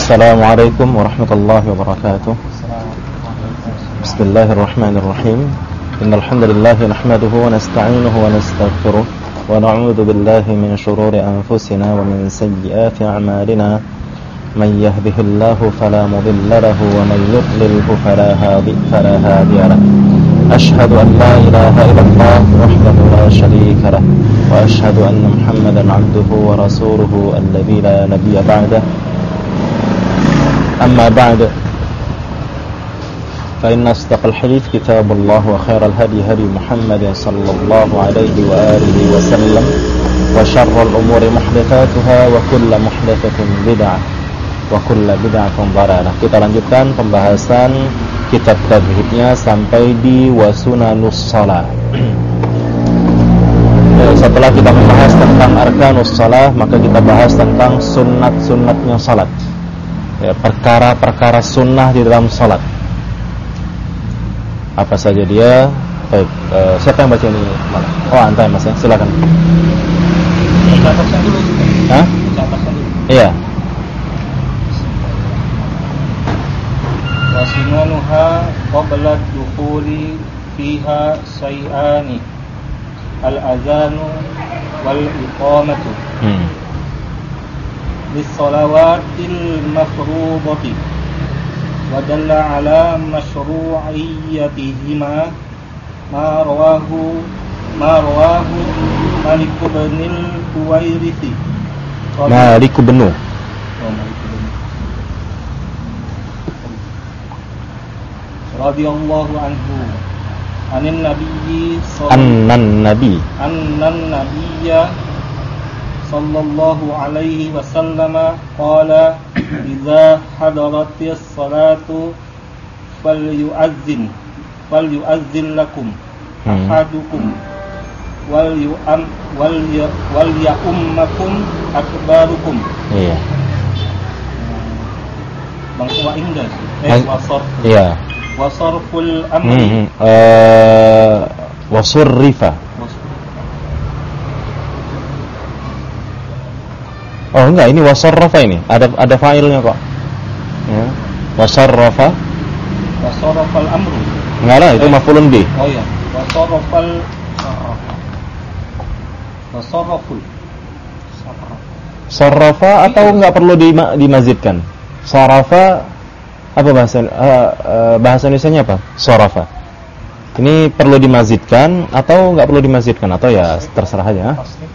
Assalamualaikum warahmatullahi wabarakatuh. Bismillahirrahmanirrahim. Innal hamdalillah nahmaduhu wa nasta'inuhu wa nastaghfiruh wa na'udzu billahi min shururi anfusina wa min sayyiati a'malina. Man yahdihillahu fala mudilla lahu wa man yudlilhu fala hadiya lahu. Ashhadu an la ilaha illallah wahdahu la sharika lahu wa ashhadu anna Muhammadan 'abduhu wa rasuluhu alladzi la nabiyya ba'dahu. أما بعد فإن أصدق الحديث كتاب الله وخير الهدي هدي محمد صلى الله عليه وآله وسلم وشر الأمور محدثاتها وكل محدثة بدعة وكل بدعة ضلالة. Kita lanjutkan pembahasan kitab tauhidnya sampai di wasunanus shalah. Setelah kita membahas tentang arkanus shalah, maka kita bahas tentang sunat-sunatnya salat. Ya, perkara-perkara sunnah di dalam salat. Apa saja dia? Baik, siapa yang baca ini? Oh, antai Mas ya, silakan. Bacakan dulu. Hah? Bacakan dulu. Iya. Wasimanuha qabla dukhuli fiha syai'ani al-azanu wal iqamatu. للصلوات المفروضة ودل على مشروعيتهما ما رواه مالك بن الحويرث رضي الله عنه عن النبي صلى الله عليه وسلم قال إذا حضرت الصلاة فليؤذن لكم أحدكم وليؤمكم أكبركم. Iya. Bang Wa Indah. Iya. Wasarful amri. Wasurrifa. Oh enggak, ini wasarrafa ini. Ada failnya kok. Ya. Wasarrafa. Wasarrafal amru. Enggak lah, itu maf'ulun bih. Oh iya. Wasarraful. Sarrafa atau enggak perlu dimazidkan? Sarafa apa bahasa Indonesianya apa? Sarafa. Ini perlu dimazidkan atau enggak perlu dimazidkan atau ya terserah aja.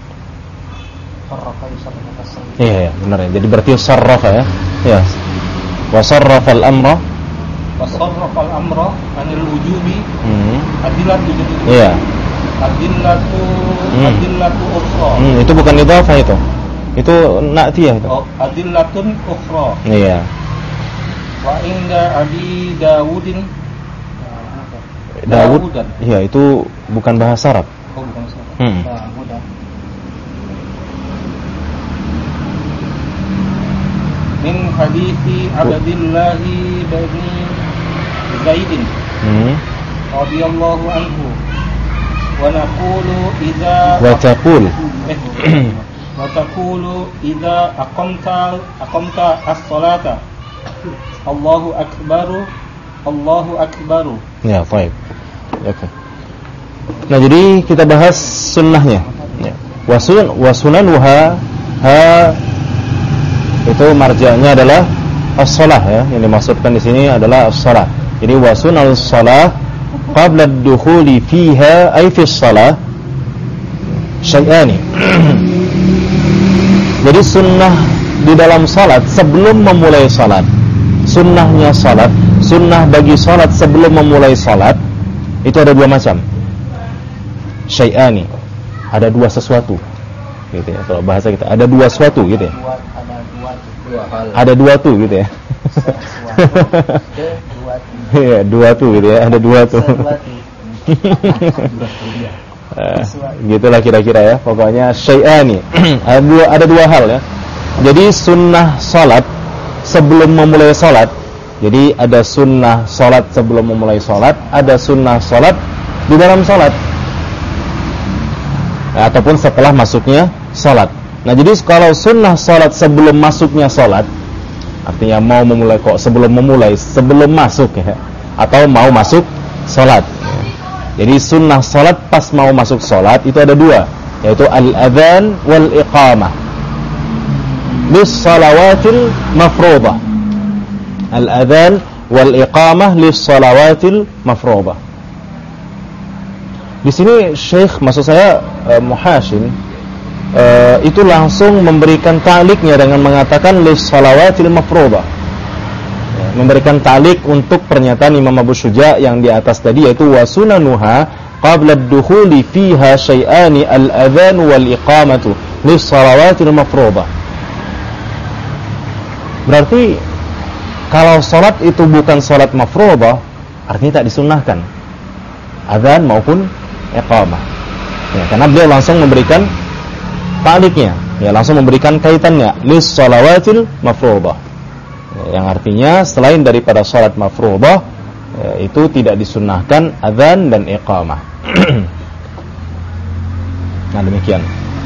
Iya, benar ya. Jadi berarti sarrafa ya. Ya. Wa sarrafal amra. Wa sarrafal amra anil wujubi. Adillatu. Iya. Adillatu ukhra. Itu bukan idhafah itu. Itu na'tiyah itu. Oh, adillatun ukhra. Iya. Wa inda Abi Dawudin. Dawud. Iya, itu bukan bahasa Arab. Oh, bukan bahasa Arab. Min hadithi Abdillah bin Zaid radhiyallahu anhu wa taqulu idza aqamta as-salata Allahu akbar. Ya, baik. Oke. Nah, jadi kita bahas sunnahnya. Ya. Wasunanuha itu marja'nya adalah as-shalah ya. Yang dimaksudkan di sini adalah as-shalah. Jadi wasunal shalah qabla ad-dukhuli fiha ay fi shalah syai'ani. Jadi sunnah di dalam salat sebelum memulai salat. Sunnahnya salat, sunnah bagi salat sebelum memulai salat itu ada dua macam. Syai'ani. Ada dua sesuatu. Gitu ya. Kalau bahasa kita ada dua sesuatu gitu ya. Ada dua tuh gitu ya. Iya, dua tuh gitu ya. Ada dua tuh. Gitulah kira-kira ya. Pokoknya syai'ani. Ada dua hal ya. Jadi sunnah salat sebelum memulai salat. Jadi ada sunnah salat sebelum memulai salat, ada sunnah salat di dalam salat. Ataupun setelah masuknya salat. Nah, jadi kalau sunnah salat sebelum masuknya salat Artinya mau memulai kok sebelum masuk ya, atau mau masuk sholat ya. Jadi sunnah sholat pas mau masuk sholat itu ada dua, yaitu al-adhan wal iqamah lis salawatil mafruḍah. Al-adhan wal iqamah lis salawatil mafruḍah. Di sini Syekh, maksud saya Muhashin, itu langsung memberikan ta'liqnya dengan mengatakan lis salawatil mafruḍah, ya, memberikan ta'liq untuk pernyataan Imam Abu Syuja' yang di atas tadi, yaitu wa sunanuha qabla ad-dukhuli fiha syai'ani al-adhan wal iqamatu lis salawatil mafruḍah. Berarti kalau salat itu bukan salat mafruḍah, artinya tak disunnahkan adzan maupun iqamah ya, karena beliau langsung memberikan ta'liqnya ya, langsung memberikan kaitannya lis salawatil mafruḍah ya, yang artinya selain daripada salat mafruḍah ya, itu tidak disunnahkan adzan dan iqamah. Nah, demikian.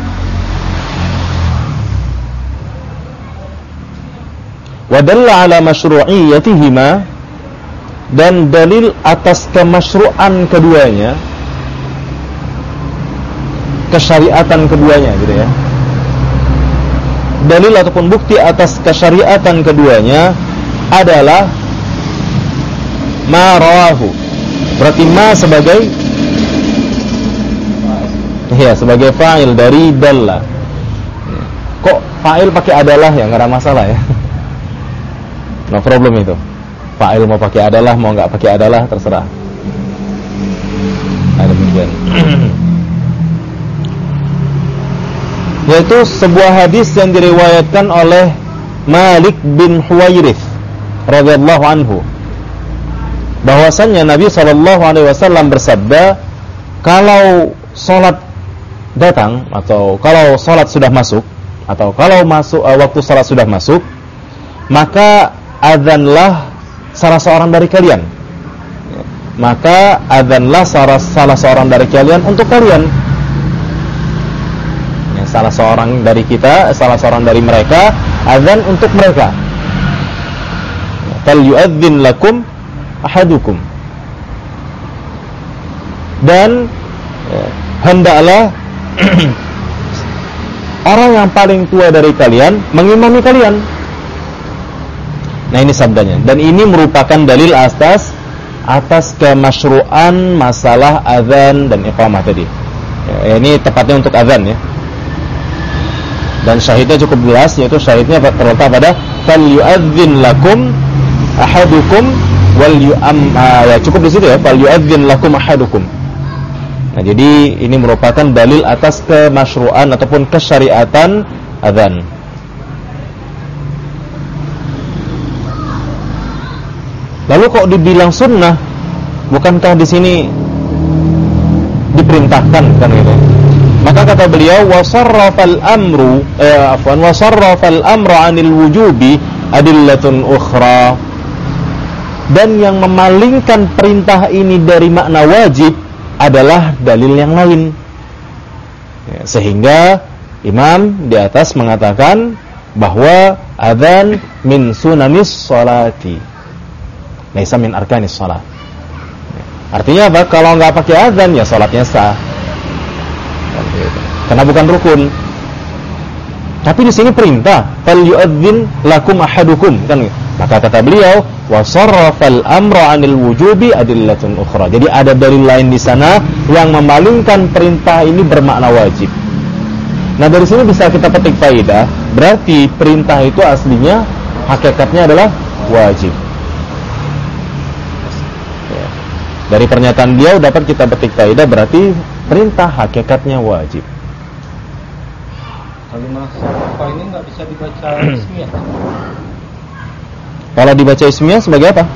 Wa dalla ala masyru'iyyatihima, dan dalil atas kemasyru'an keduanya, kesyariatan keduanya gitu ya. Dalil ataupun bukti atas kesyariatan keduanya adalah ma rawahu. Berarti ma sebagai sebagai fa'il dari dalla. Kok fa'il pakai adalah ya, enggak ada masalah ya. No problem itu. Fa'il mau pakai adalah, mau enggak pakai adalah, terserah. Ada demikian. Yaitu sebuah hadis yang diriwayatkan oleh Malik bin Huwairits radhiyallahu anhu, bahwasannya Nabi SAW bersabda, kalau salat datang atau kalau salat sudah masuk atau kalau masuk waktu salat sudah masuk, maka adzanlah salah seorang dari kalian. Maka adzanlah salah seorang dari kalian untuk kalian. Salah seorang dari kita, salah seorang dari mereka, azan untuk mereka. Fal yu'adzin lakum ahadukum. Dan hendaklah orang yang paling tua dari kalian mengimami kalian. Nah, ini sabdanya. Dan ini merupakan dalil atas kemasyru'an masalah azan dan iqamah tadi. Ya, ini tepatnya untuk azan ya. Dan syahidnya cukup jelas, yaitu syahidnya terletak pada fal yu'adzin lakum ahadukum wal ya, cukup di situ ya, fal yu'adzin lakum ahadukum. Nah, jadi ini merupakan dalil atas kemasyru'an ataupun kesyariatan adzan. Lalu kok dibilang sunnah? Bukankah di sini diperintahkan kan gitu? Maka kata beliau wasarrafal amru wasarrafal amru 'anil wujubi adillatun ukhra. Dan yang memalingkan perintah ini dari makna wajib adalah dalil yang lain. Ya, sehingga Imam di atas mengatakan bahwa adzan min sunanis sholati, laisa min arkanis shalah. Artinya apa? Kalau enggak pakai adzan ya salatnya sah. Karena bukan rukun. Tapi di sini perintah, fal yu'adzin lakum ahadukum kan. Maka kata beliau wasarrafal amru 'anil wujubi adillatun ukhra. Jadi ada dalil lain di sana yang memalingkan perintah ini bermakna wajib. Nah, dari sini bisa kita petik faedah, berarti perintah itu aslinya hakikatnya adalah wajib. Ya. Dari pernyataan beliau dapat kita petik faedah, berarti perintah hakikatnya wajib. Kalimat sarfa ini nggak bisa dibaca ismiyah. Kalau dibaca ismiyah sebagai apa?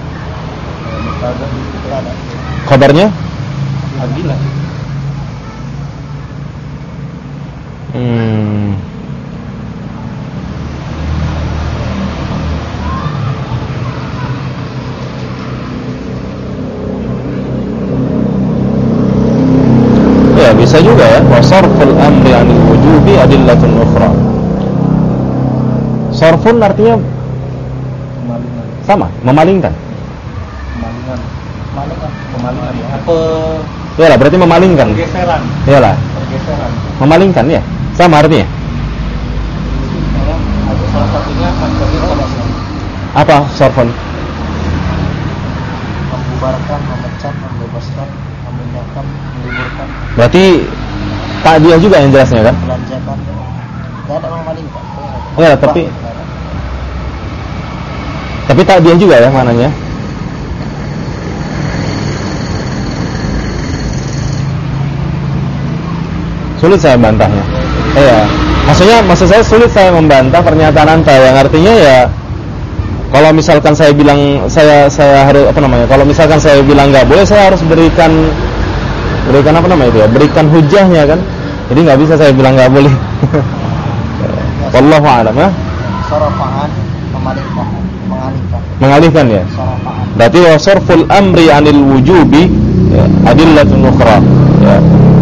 Kabarnya? Adilah. Ya, bisa juga ya. Wa sarful amri 'anil wujubi adillatun ukhra. Sarfun artinya Sama, memalingkan. Pemalingan ya. Apa Iyalah, berarti memalingkan. pergeseran? Iyalah, Pergeseran. memalingkan ya. Sama artinya. Ada salah satunya masdarnya sama. Apa sorfon? Membubarkan, memecat, membebaskan, memindahkan, meliburkan, Berarti takdiah juga yang jelasnya kan? belanjakan. Tidak ada memalingkan. Ya, tapi takdiah juga ya maknanya. Sulit saya bantahnya. Iya. Maksud saya sulit saya membantah pernyataan Anda yang artinya ya kalau misalkan saya bilang saya harus kalau misalkan saya bilang enggak boleh, saya harus berikan apa namanya itu ya? Berikan hujahnya kan. Jadi enggak bisa saya bilang enggak boleh. Wallahu a'lam ya. Sarafaan, memalingkan, Mengalihkan ya. sarafaan. Berarti wa sarful amri 'anil wujubi ya, adillatun ukhra. Ya.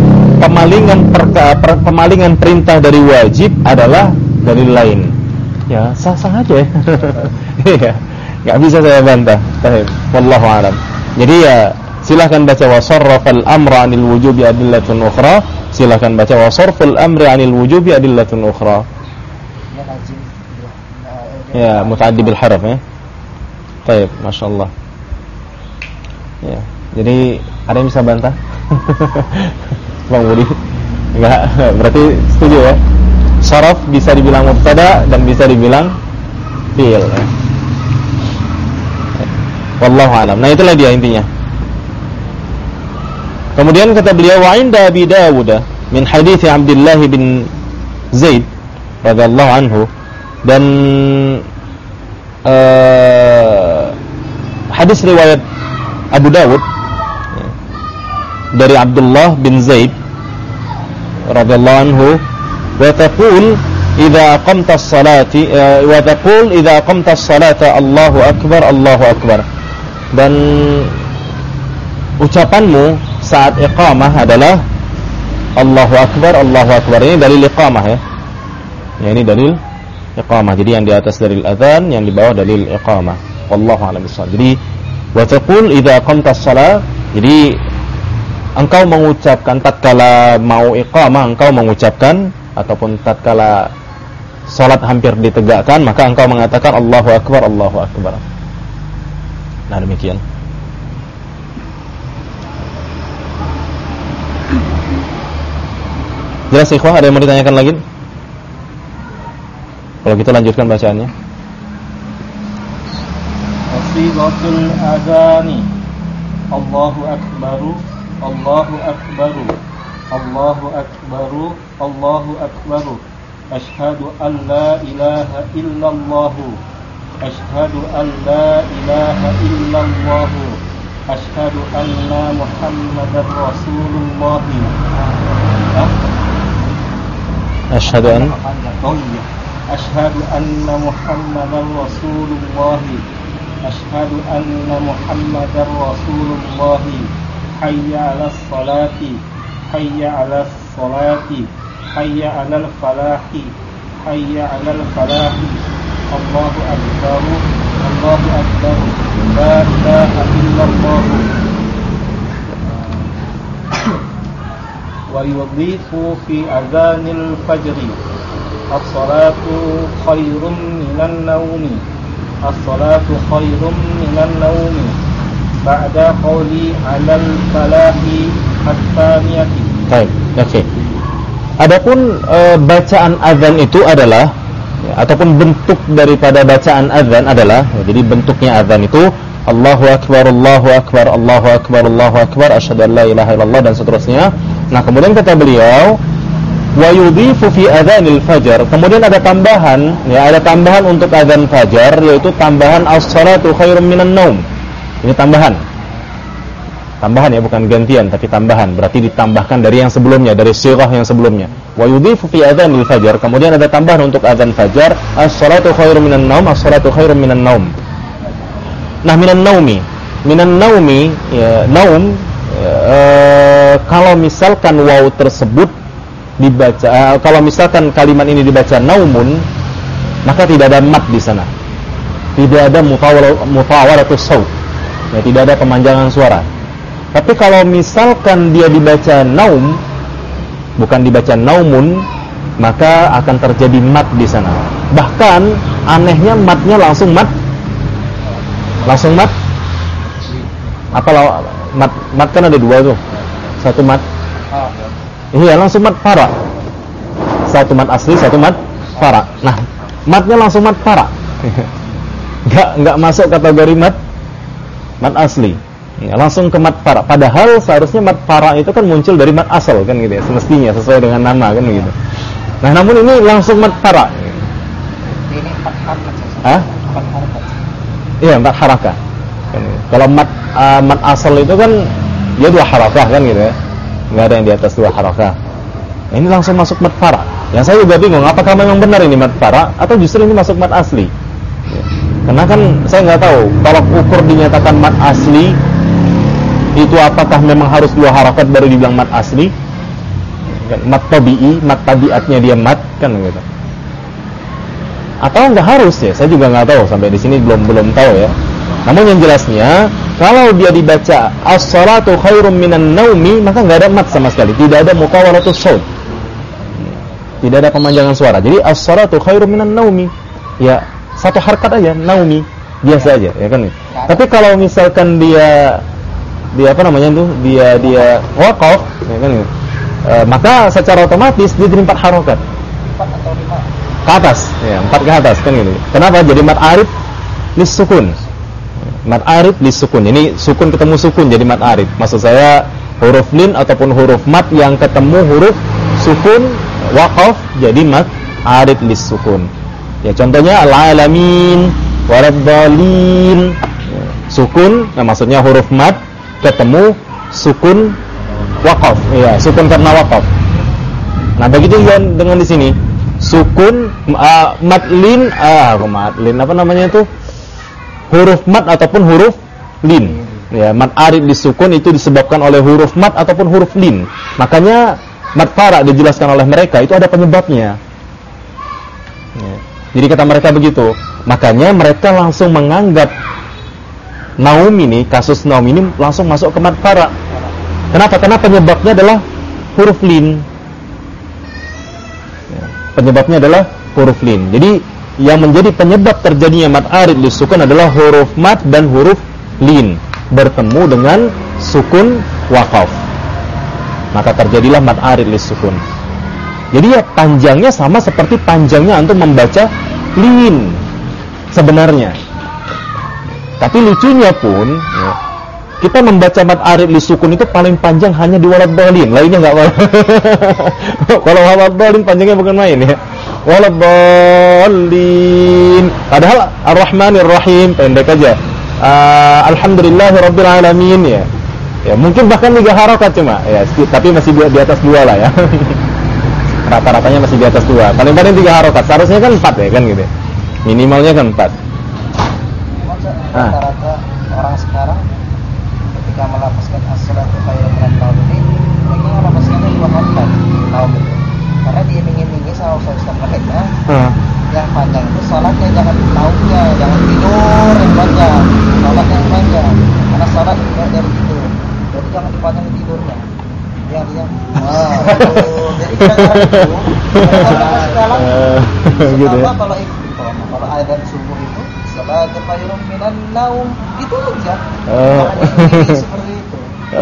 Pemalingan perintah dari wajib adalah dalil lain. Ya, sah-sah aja ya. Iya. Enggak bisa saya bantah. Baik, wallahu a'lam. Jadi ya silakan baca wa sarfal amra 'anil wujubi adillatun ukhra. Silakan baca wa sarful amri 'anil wujubi adillatun ukhra. Ya lazim. Ya, mutaaddi bil harf ya. Baik, masyaallah. Ya, jadi ada yang bisa bantah? Bang Budi? Enggak, berarti setuju ya. Saraf bisa dibilang mubtada dan bisa dibilang fi'il ya. Wallahu a'lam. Nah, itulah dia intinya. Kemudian kata beliau wa inda Abi Dawud min hadits Abdullah bin Zaid radhiyallahu anhu, dan hadis riwayat Abu Dawud dari Abdullah bin Zaid radhiyallahu anhu, wa taqul idza aqamta as-salati wa taqul idza aqamta as-salata Allahu akbar Allahu akbar, dan ucapanmu saat iqamah adalah Allahu akbar Allahu akbar. Ini dalil iqamah ya. Ya, ini dalil iqamah. Jadi yang di atas dalil adzan, yang di bawah dalil iqamah. Wallahu a'lam bishawab. Jadi wa taqul idza aqamta as-salat, jadi engkau mengucapkan tatkala mau iqamah, engkau mengucapkan ataupun tatkala salat hampir ditegakkan, maka engkau mengatakan Allahu akbar Allahu akbar. Nah, demikian. Jelas ikhwah, ada yang mau ditanyakan lagi? Kalau gitu lanjutkan bacaannya. Wasiqatul adani Allahu akbaru Allahu akbaru Allahu akbaru Allahu akbaru asyhadu an la ilaha illallah asyhadu an la ilaha illallah asyhadu anna muhammadar rasulullah. Asyhadu an asyhadu anna muhammadar rasulullah asyhadu anna muhammadar rasulullah. Hayya 'alas salati hayya 'alas salati hayya 'alal falahi hayya 'alal falahi. Allahu akbar Allahu akbar la ilaha illallah. Wa yudhifu fi adhanil fajri as-salatu khairum minan naumi as-salatu khairum minan naumi ba'da qawli 'alal falahi at-thaniyati. Baik, oke. Adapun bacaan azan itu adalah ataupun bentuk daripada bacaan azan adalah jadi bentuknya azan itu Allahu akbar Allahu akbar Allahu akbar Allahu akbar asyhadu an la ilaha illallah dan seterusnya. Nah, kemudian kata beliau wa yudhifu fi adzanil fajar, kemudian ada tambahan ya, ada tambahan untuk azan fajar, yaitu tambahan as-salatu khairum minan naum. Ini tambahan ya, bukan gantian tapi tambahan, berarti ditambahkan dari yang sebelumnya, dari sirah yang sebelumnya. Wa yudhifu fi adzanil fajar, kemudian ada tambahan untuk azan fajar as-salatu khairum minan naum as-salatu khairum minan naum. Nah, minan naumi ya, naum kalau misalkan waw tersebut dibaca, kalau misalkan kalimat ini dibaca naumun, maka tidak ada mat di sana. tidak ada mutawalatus shaut, ya, tidak ada pemanjangan suara. Tapi kalau misalkan dia dibaca naum, bukan dibaca naumun, maka akan terjadi mat di sana. Bahkan anehnya matnya langsung mat. Apa mat kan ada dua tuh. Satu mat. Iya, langsung mat para. Satu mat asli, satu mat para. Nah, matnya langsung mat para. Enggak masuk kategori mat asli. Ya, langsung ke mat para. Padahal seharusnya mat para itu kan muncul dari mat asal kan gitu ya, semestinya sesuai dengan nama kan gitu. Nah, namun ini langsung mat para. Ini 4 harakat. Hah? 4 harakat. Iya, 4 harakah. Kan gitu. Kalau mat asal itu kan dia 2 harakah kan gitu ya. Enggak ada yang di atas 2 harakah. Nah, ini langsung masuk mat para. Yang saya juga bingung, apakah memang benar ini mat para atau justru ini masuk mat asli? Ya. Karena kan saya nggak tahu kalau ukur dinyatakan mat asli itu apakah memang harus 2 harakat baru dibilang mat asli? Mat tabi'i, mat tabiatnya dia mat kan gitu. Atau nggak harus ya? Saya juga nggak tahu, sampai di sini belum tahu ya. Namun yang jelasnya kalau dia dibaca as-salatu khairum minan naumi, maka nggak ada mat sama sekali, tidak ada mutawalatus shaut, tidak ada pemanjangan suara. Jadi as-salatu khairum minan naumi, ya satu harakat aja, naumi biasa aja ya kan. Tapi kalau misalkan dia apa namanya itu, dia waqaf ya kan, maka secara otomatis dia jadi 4 harokat 4 atau 5 ke atas ya, 4 ke atas kan gitu. Kenapa? Jadi mat arif lis sukun, mat arif lis sukun. Ini sukun ketemu sukun jadi mat arif. Maksud saya huruf lin ataupun huruf mat yang ketemu huruf sukun waqaf jadi mat arif lis sukun. Ya contohnya al-alamin waradhdallin, sukun, nah maksudnya huruf mat ketemu sukun waqaf, ya sukun karena waqaf. Nah begitu juga dengan di sini sukun matlin, apa namanya itu, huruf mat ataupun huruf lin. Ya, mat arid disukun itu disebabkan oleh huruf mat ataupun huruf lin. Makanya mat fara dijelaskan oleh mereka itu ada penyebabnya. Ya. Jadi kata mereka begitu. Makanya mereka langsung menganggap naum ini, kasus naum ini langsung masuk ke mat fara. Kenapa? Karena penyebabnya adalah huruf lin. Ya, penyebabnya adalah huruf lin. Jadi yang menjadi penyebab terjadinya mat arid disukun adalah huruf mat dan huruf lin bertemu dengan sukun waqaf. Maka terjadilah mat arid disukun. Jadi ya panjangnya sama seperti panjangnya antum membaca lin sebenarnya. Tapi lucunya pun ya, kita membaca mat arid disukun itu paling panjang hanya di waladhdallin, lainnya enggak boleh. Kalau waladhdallin panjangnya bukan main ya. Waladhdallin. Padahal Ar-Rahmanir Rahim pendek aja. Alhamdulillahirabbil alamin ya. Ya, mungkin bahkan 3 harakat cuma ya, tapi masih di atas 2 lah ya. Rata-ratanya masih di atas 2. Paling-paling 3 harakat. Seharusnya kan 4 ya kan gitu. Minimalnya kan 4. Rata-rata orang sekarang ketika melafazkan as-salatu khairun minan naum ini mereka melafazkannya 2 harakat naum itu. Karena diiming-imingi sama Ustaz mereka yang panjang itu salatnya, jangan naumnya, jangan tidur yang panjang, salatnya yang panjang. Karena salat juga dari tidur, jadi jangan dipanjangin tidurnya. Ya dia. Jadi kadang-kadang itu sekarang gitu ya. Kalau azan subuh itu salatu khairun minan naum itu aja. Seperti itu.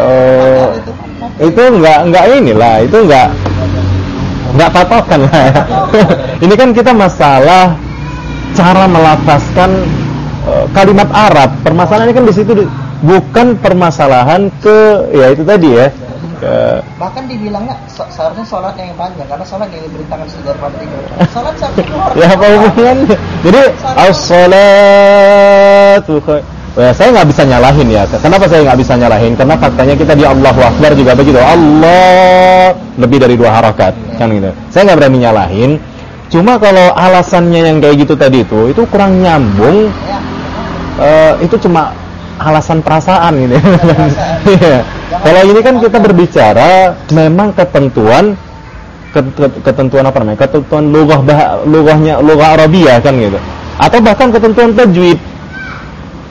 Itu enggak inilah, itu enggak patokan lah ya. Ini kan kita masalah cara melafazkan kalimat Arab. Permasalahannya kan di situ, bukan permasalahan ya itu tadi ya. Bahkan dibilangnya seharusnya sholat yang panjang, karena sholat yang diperintahkan daripada tidur. Sholat seharusnya ya apa hubungannya? Jadi as-salatu ya, saya nggak bisa nyalahin ya. Kenapa saya nggak bisa nyalahin? Karena faktanya kita di Allahu Akbar juga begitu. Allah lebih dari 2 harakat kan gitu. Saya nggak berani nyalahin. Cuma kalau alasannya yang kayak gitu tadi itu kurang nyambung. Itu cuma alasan perasaan gitu. Ya. Kalau ini kan kita berbicara memang ketentuan apa namanya? Ketentuan lughah Arabiyah kan gitu. Atau bahkan ketentuan tajwid.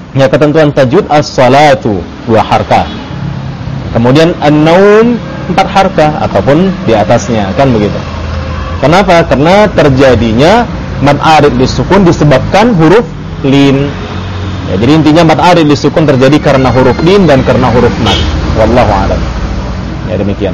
Ya, ketentuan tajwid as-salatu 2 harkah. Kemudian an-naum 4 harkah ataupun di atasnya, kan begitu. Kenapa? Karena terjadinya mad arid disukun disebabkan huruf lin. Ya, jadi intinya mad arid disukun terjadi karena huruf lin dan karena huruf mad. Wallahu a'lam. Ya, demikian.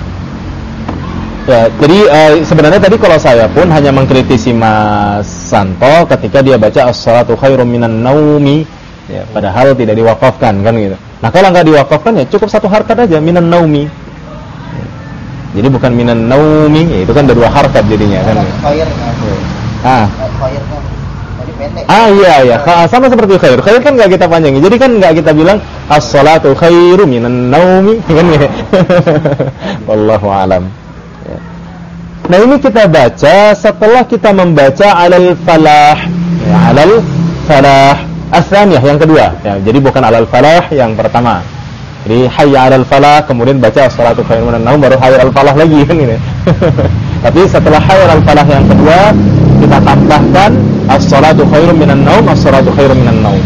Ya, jadi sebenarnya tadi kalau saya pun hanya mengkritisi Mas Santo ketika dia baca as-salatu khairum minan naumi, ya, padahal tidak diwakafkan, kan gitu. Nah, kalau nggak diwakafkan ya cukup 1 harkat aja, minan naumi. Jadi bukan minan naumi, ya, itu kan ada 2 harkat jadinya, kan. Khairnya jadi pendek. Iya, sama seperti khair. Khair kan nggak kita panjangin. Jadi kan nggak kita bilang as-salatu khairum minan naumi, kan ya. Wallahu a'lam. Nah, ini kita baca setelah kita membaca alal falah, ya, alal falah as-tsaniyah yang kedua, ya, jadi bukan alal falah yang pertama. Jadi hayya alal falah, kemudian baca as-salatu khairum minan naum, baru hayya alal falah lagi, kan ini. Tapi setelah hayya alal falah yang kedua, kita tambahkan as-salatu khairum minan naum, as-salatu khairum minan naum.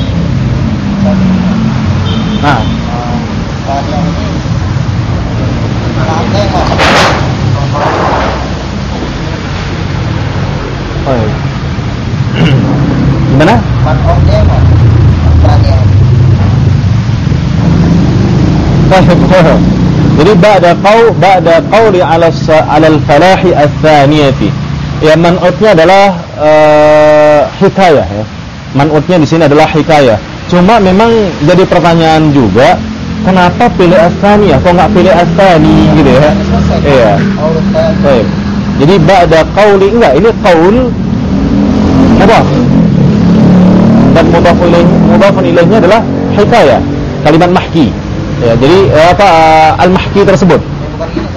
Nah, gimana? Jadi ba'da qawli 'ala al-falahi ats-tsaniyati. Ya, man'utnya adalah hikayah, ya. Man'utnya di sini adalah hikayah. Cuma memang jadi pertanyaan juga, kenapa pilih ats-tsaniyah? Kok enggak pilih ats-tsani gitu ya? Iya. Baik. Jadi ba'da qawli, enggak, ini qaul mudhaf. Dan mudhafun ilaihnya adalah hikayah, kalimat mahki. Ya, jadi al-mahki tersebut. Bukan gini,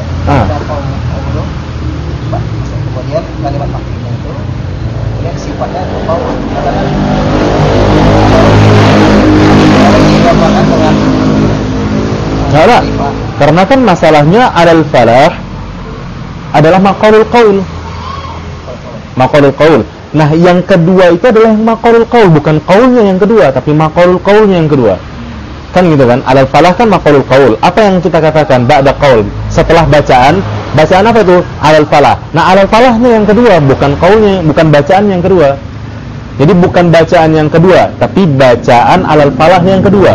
kemudian kalimat mahkinya itu, kemudian sifatnya qaul adalah karena kan masalahnya alal falah adalah maqalul qaul. Maqalul qaul. Nah, yang kedua itu adalah maqalul qaul, bukan qaulnya yang kedua, tapi maqalul qaulnya yang kedua. Kan gitu kan? Alal falah kan maqalul qaul. Apa yang kita katakan ba'da qaul? Setelah bacaan apa itu? Alal falah. Nah, alal falahnya yang kedua, bukan qaulnya, bukan bacaan yang kedua. Jadi bukan bacaan yang kedua, tapi bacaan alal falah yang kedua.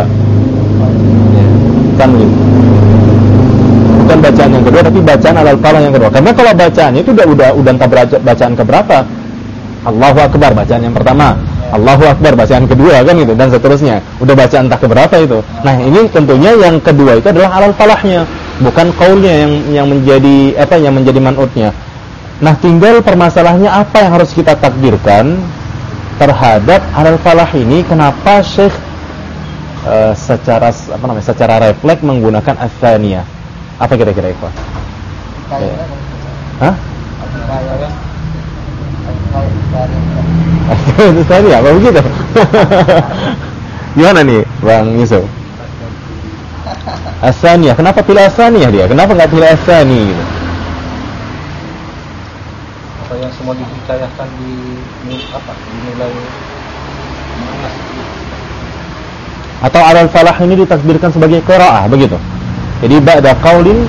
Kan gitu. Bukan bacaan yang kedua, tapi bacaan alal falah yang kedua. Karena kalau bacaannya itu udah entah bacaan keberapa. Allahu Akbar bacaan yang pertama, Allahu Akbar bacaan kedua, kan gitu, dan seterusnya. Udah bacaan entah keberapa itu. Nah, ini tentunya yang kedua itu adalah alal falahnya, bukan qaulnya yang menjadi yang menjadi man'utnya. Nah, tinggal permasalahannya apa yang harus kita takdirkan terhadap alal falah ini. Kenapa Syekh secara refleks menggunakan ats-tsaniyah? Apa kira-kira itu? Hah? Tadi apa begitu? Gimana nih, Bang Yusuf? Ats-tsaniyah, kenapa pilih ats-tsaniyah dia? Kenapa nggak pilih ats-tsani gitu? Apa yang semua dihikayahkan dinilai muannas? Atau alal falah ini ditakdirkan sebagai qiraah, begitu? Jadi ba'da qawli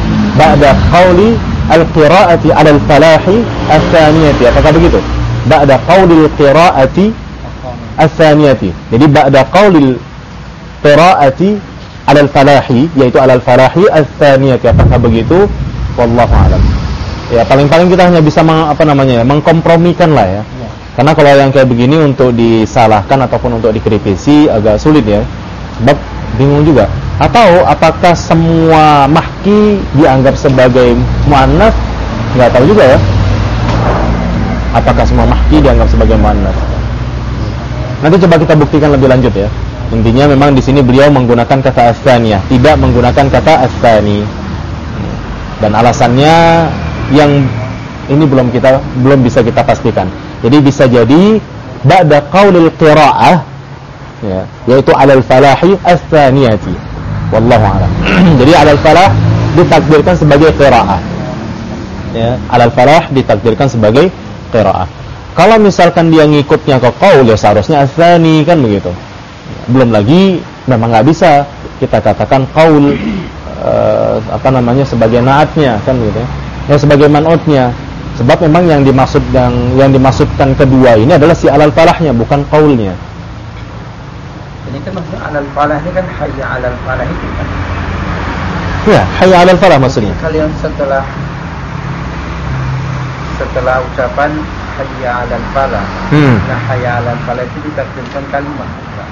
al-qira'ati 'ala al-falahi ats-tsaniyati. Apakah begitu? Ba'da qawli al-qira'ati ats-tsaniyati. Jadi ba'da qawli al-qira'ati 'ala al-falahi, yaitu 'ala al-falahi ats-tsaniyati. Apakah begitu? Wallahu a'lam. Ya, paling-paling kita hanya bisa mengkompromikan lah ya. Karena kalau yang kayak begini untuk disalahkan ataupun untuk dikritisi agak sulit ya. Sebab bingung juga. Atau apakah semua mahki dianggap sebagai muannas? Enggak tahu juga ya. Apakah semua mahki dianggap sebagai muannas? Nanti coba kita buktikan lebih lanjut ya. Intinya memang di sini beliau menggunakan kata ats-tsaniyah, tidak menggunakan kata ats-tsani. Dan alasannya yang ini belum bisa kita pastikan. Jadi bisa jadi ba'da qaulil qira'ah, ya, yaitu 'alal falahi ats-tsaniyati. Wallahu a'lam. Jadi 'alal falah ditakdirkan sebagai qira'ah. Ya, 'alal falah ditakdirkan sebagai qira'ah. Kalau misalkan dia ngikutnya ke qaul, ya seharusnya ats-tsani, kan begitu. Belum lagi memang nggak bisa kita katakan qaul sebagai naatnya kan gitu ya, sebagai man'utnya. Sebab memang yang dimaksudkan kedua ini adalah si alal falahnya, bukan qaulnya. Ini kan maksud alal falah ini kan hayya alal falah itu kan. Ya, hayya alal falah maksudnya. Kalian setelah ucapan hayya alal falah. Nah, hayya alal falah itu ditakdirkan kalimat.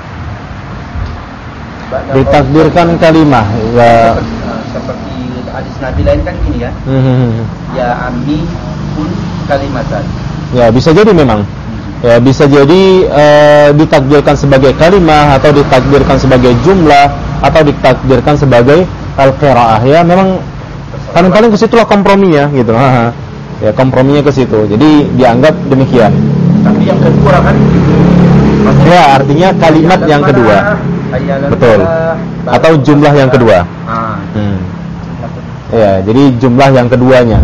Ditakdirkan kalimat ya. Seperti hadis Nabi lain kan gini ya. Ya ammi kul kalimatan. Ya, bisa jadi memang. Ya, bisa jadi ditakdirkan sebagai kalimat atau ditakdirkan sebagai jumlah atau ditakdirkan sebagai al-qiraah. Ya, memang paling ke situlah komprominya gitu. Ya, komprominya ke situ. Jadi dianggap demikian. Tapi yang kedua kan ya, artinya kalimat yang kedua. Betul. Atau jumlah yang kedua. Ya, jadi jumlah yang keduanya.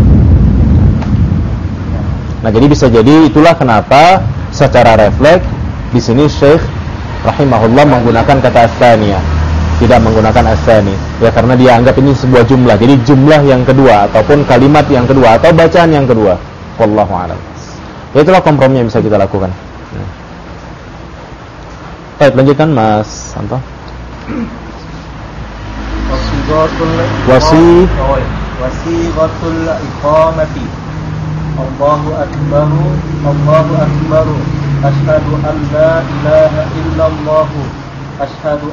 Nah, jadi bisa jadi itulah kenapa secara refleks di sini Syekh rahimahullah menggunakan kata as-tsaniyah, tidak menggunakan as-tsani. Ya, karena dia anggap ini sebuah jumlah. Jadi jumlah yang kedua ataupun kalimat yang kedua atau bacaan yang kedua. Wallahu a'lam. Ya, itulah kompromi yang bisa kita lakukan. Baik, lanjutkan Mas Santo. Wasiqatul iqamati. Allahu akbar, Allahu akbar. Asyhadu an la ilaha illallah. Asyhadu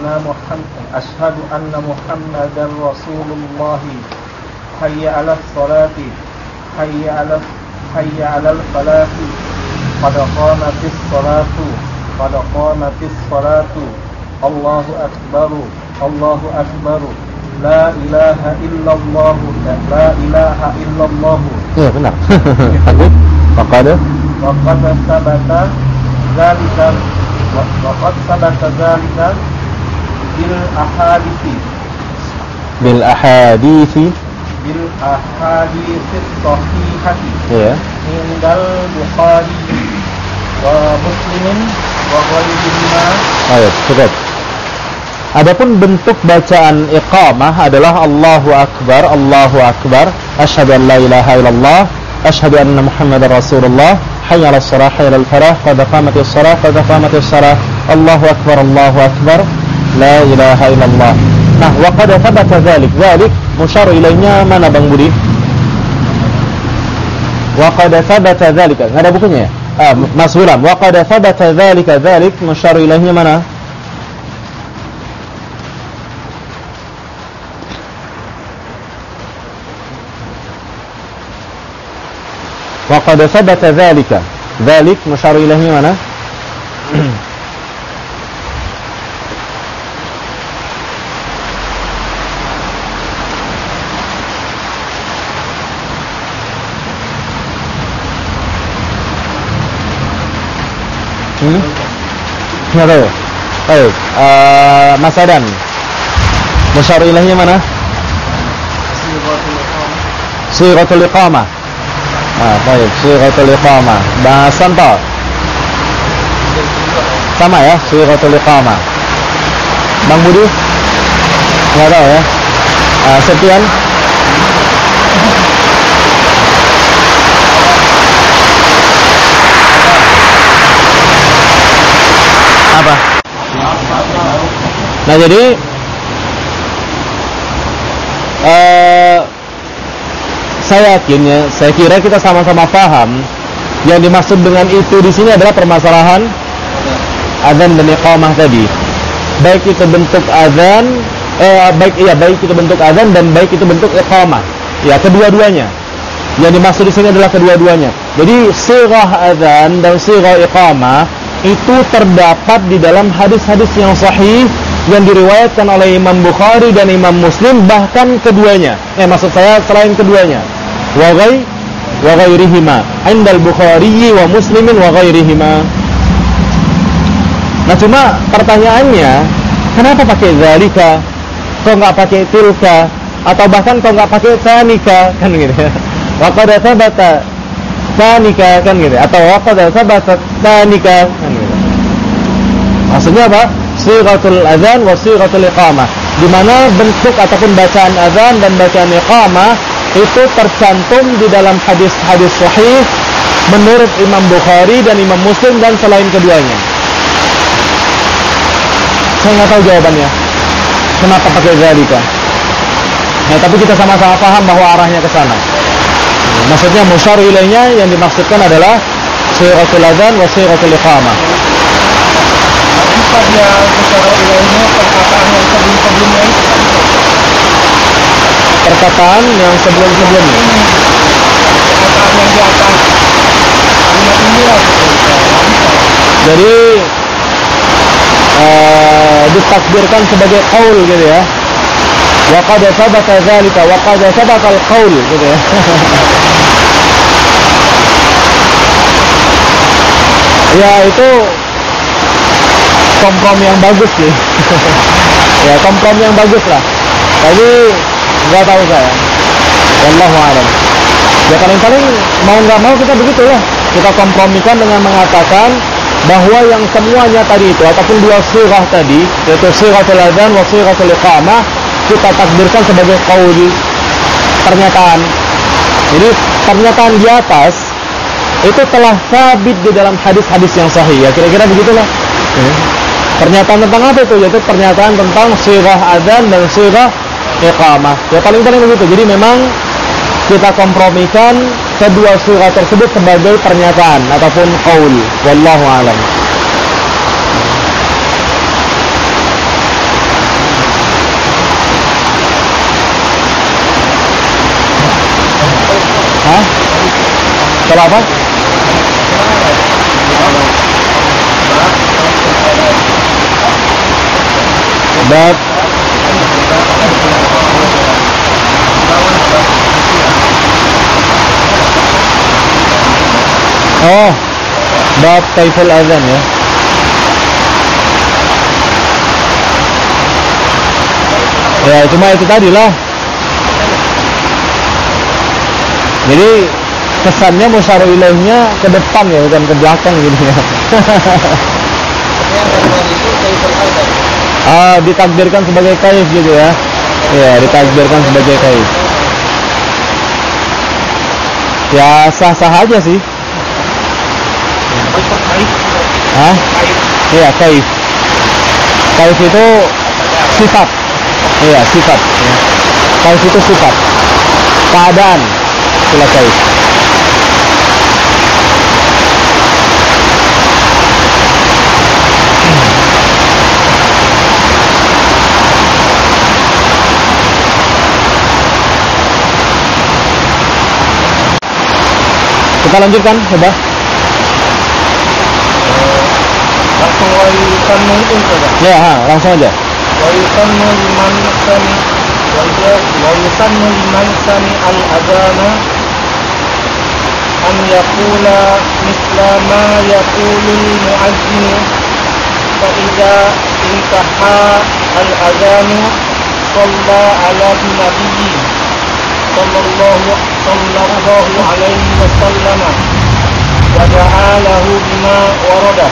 anna Muhammadar Rasulullah. Hayya 'alas salati. Hayya 'alal falahi. Qad qamatis salatu. Qad qamatis salatu. Allahu akbar, Allahu akbar. La ilaha illallah, la ilaha illallah. Ya, benar. Lanjut. Waqad sabata zalika bil ahadithi sahihati. Ya. Indal Bukhari wa Muslimin wa ghairihima. Ayo, cukup. Adapun bentuk bacaan iqamah adalah Allahu akbar, Allahu akbar, asyhadu an la ilaha illallah, asyhadu anna Muhammadar Rasulullah, hayya 'alas shalah, hayya 'alal falah, qad qamatis shalah, qad qamatis shalah, Allahu akbar, la ilaha illallah. Nah, wa qad thabata dzalik, dzalik musyar ilainya mana Bang Budi? Wa qad thabata dzalika, enggak ada bukunya ya? Mas Hulam, wa qad thabata dzalika, dzalik musyar ilainya mana? Wa qad thabata dzalika, dzalik musyar ilainya mana? Nggak tahu. Baik, Mas Adan, musyar ilainya mana? Sighatul iqamah. Baik, sighatul iqamah. Mas Santo, sama ya, sighatul iqamah. Bang Budi, nggak tahu ya. Septian, apa? Nah, jadi saya yakin ya, saya kira kita sama-sama paham yang dimaksud dengan itu di sini adalah permasalahan azan dan iqamah tadi. Baik itu bentuk azan, baik itu bentuk azan dan baik itu bentuk iqamah. Ya, kedua-duanya. Yang dimaksud di sini adalah kedua-duanya. Jadi sighah azan dan sighah iqamah itu terdapat di dalam hadis-hadis yang sahih yang diriwayatkan oleh Imam Bukhari dan Imam Muslim, bahkan keduanya. Maksud saya selain keduanya. Wa ghairihima. Indal Bukhari wa Muslimin wa ghairihima. Nah, cuma pertanyaannya, kenapa pakai zalika? Kok enggak pakai tilka? Atau bahkan kok enggak pakai tanika? Kan gitu ya. Wa qad thabata tanika kan gitu, atau waqad thabata tanika kan gitu. Maksudnya apa? sighatul adzan wa sighatul iqamah, di mana bentuk ataupun bacaan adzan dan bacaan iqamah itu tercantum di dalam hadis-hadis sahih menurut Imam Bukhari dan Imam Muslim dan selain keduanya. Saya nggak tahu jawabannya. Kenapa pakai zalika? Nah, tapi kita sama-sama paham bahwa arahnya ke sana. Maksudnya musyar ilaihnya yang dimaksudkan adalah sighatul adzan wa sighatul iqamah. Apa dia musyar ilaihnya perkataan yang sebelum-sebelumnya itu? Perkataan yang sebelum-sebelumnya. Perkataan yang di atas kalimat ini lah. Jadi ditakbirkan sebagai qaul gitu ya. Wa qad sabata dzalika wa qad sabata al-qaul gitu ya. Ya itu kompromi yang bagus sih. Ya kompromi yang bagus lah. Tapi nggak tahu saya. Wallahu a'lam. Ya paling-paling mau nggak mau kita begitulah. Kita kompromikan dengan mengatakan bahwa yang semuanya tadi itu ataupun dua surah tadi, yaitu suratul adzan wa suratul iqamah, kita takbirkan sebagai qaul, pernyataan. Jadi pernyataan di atas itu telah sabit di dalam hadis-hadis yang sahih. Ya kira-kira begitulah. Pernyataan tentang apa itu? Yaitu pernyataan tentang surah adzan dan surah iqamah. Ya paling-paling begitu. Jadi memang kita kompromikan kedua surah tersebut sebagai pernyataan ataupun qaul. Wallahu a'lam. Hah? Salah apa? Bab bab kaiful adzan ya. Ya cuma itu tadilah. Jadi kesannya musyar ilaihnya ke depan ya, bukan ke belakang gitu ya. Ditakbirkan sebagai kaif gitu ya. Ya, ditakbirkan sebagai kaif. Ya sah-sah aja sih. Iya, kaif. Kaif itu sifat. Iya, sifat. Kaif itu sifat. Keadaan. Itulah kaif. Kita lanjutkan, coba. Langsung wayusannu itu saja. Ya, langsung aja. Wayusannu liman sami al-adana an yaqula misla ma yaqulul mu'azzin fa idza intaha al-adanu shalla ala nabiyyi sallallahu alaihi wasallam wa ja'alahu bima warada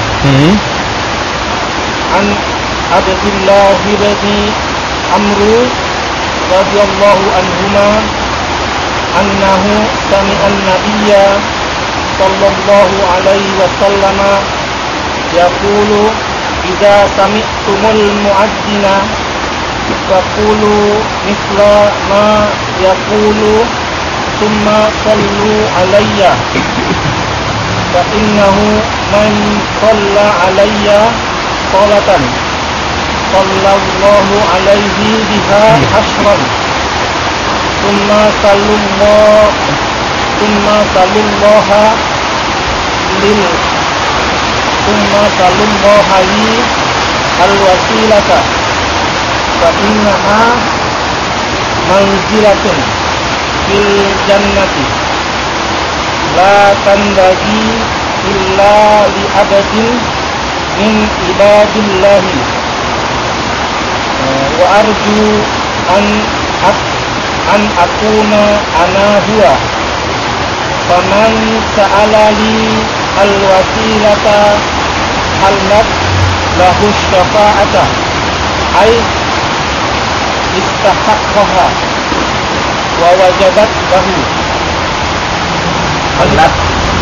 an Abdullah bin Amru radhiyallahu anhuma annahu sami'an nabiyya sallallahu alaihi wasallam yaqulu idza sami'tumul mu'adzina faqulu mithla ma yaqulu thumma sallu alayya fa innahu man shalla alayya salatan sallallahu alaihi biha ashran thumma sallallahu li al-wasilata fa innaha manzilatun fil jannati la tanbaghi illa li abadin min ibadillahi wa arju an akuna ana huwa faman sa'ala li al-wasilata halat lahu syafa'ata ay istahaqqaha wa wajabat lahu. Halat.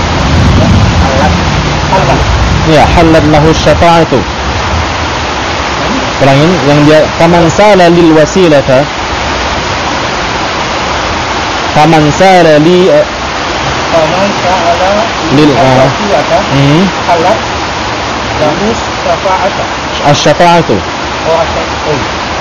Ya, halat lahu syafa'atu. Ulangin yang dia faman sala lil wasilata, faman sala lil wasilata halat lahu syafa'ata. Asy-syafa'atu. Oh, asy-syafa'atu.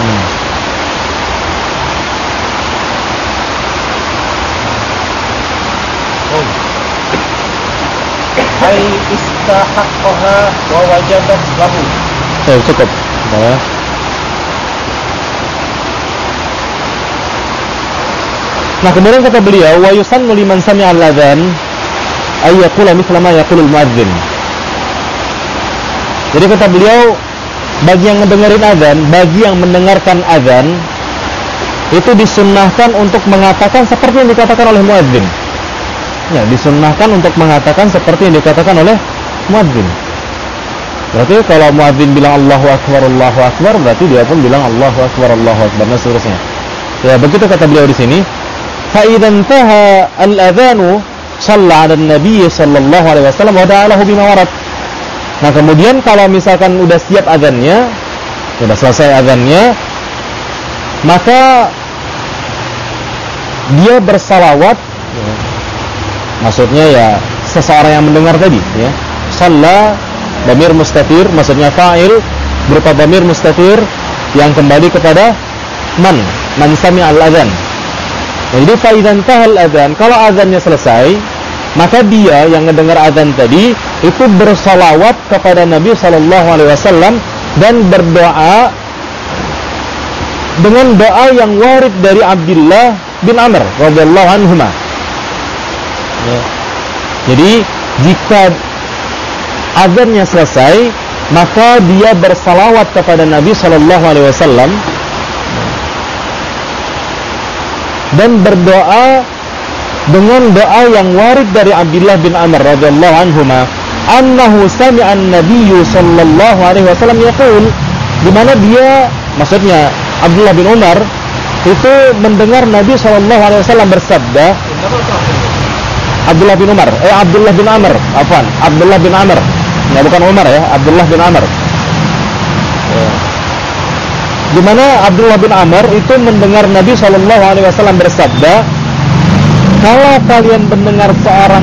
Ay istahaqqaha wa wajabat lahu. Cukup. Ya. Nah, kemudian kata beliau, wa yusannu liman sami'a al-adzan ay yaqula mithla ma yaqulu al-muadzin. Jadi kata beliau, bagi yang mendengarin azan, bagi yang mendengarkan azan, itu disunnahkan untuk mengatakan seperti yang dikatakan oleh muadzin. Ya, disunnahkan untuk mengatakan seperti yang dikatakan oleh muadzin. Berarti kalau muadzin bilang Allahu Akbar, berarti dia pun bilang Allahu Akbar, dan seterusnya. Ya, begitu kata beliau di sini. Fa idzan taha al-adzanu shalla 'ala an-nabiy sallallahu alaihi wasallam wa da'alahu bima warad. Nah, kemudian kalau misalkan udah siap azannya, sudah selesai azannya, maka dia bersalawat, ya. Maksudnya ya seseorang yang mendengar tadi, ya. Shalla dhamir mustatir, maksudnya fa'il berupa dhamir mustatir yang kembali kepada man sami'a al-adzan. Jadi fa idzan tahal adzan, kalau azannya selesai, maka dia yang mendengar azan tadi itu bersalawat kepada Nabi sallallahu alaihi wasallam dan berdoa dengan doa yang warid dari Abdullah bin Amr radhiyallahu anhuma. Ya. Jadi jika azannya selesai, maka dia bersalawat kepada Nabi sallallahu alaihi wasallam dan berdoa dengan doa yang warid dari Abdullah bin Amr radhiyallahu anhuma, annahu sami'a an-nabiy sallallahu alaihi wasallam yaqul, di mana dia, maksudnya Abdullah bin Umar itu mendengar Nabi sallallahu alaihi wasallam bersabda. Abdullah bin Amr, Abdullah bin Amr. Ya, bukan Umar ya, Abdullah bin Amr. Ya. Di mana Abdullah bin Amr itu mendengar Nabi sallallahu alaihi wasallam bersabda, kalau kalian mendengar seorang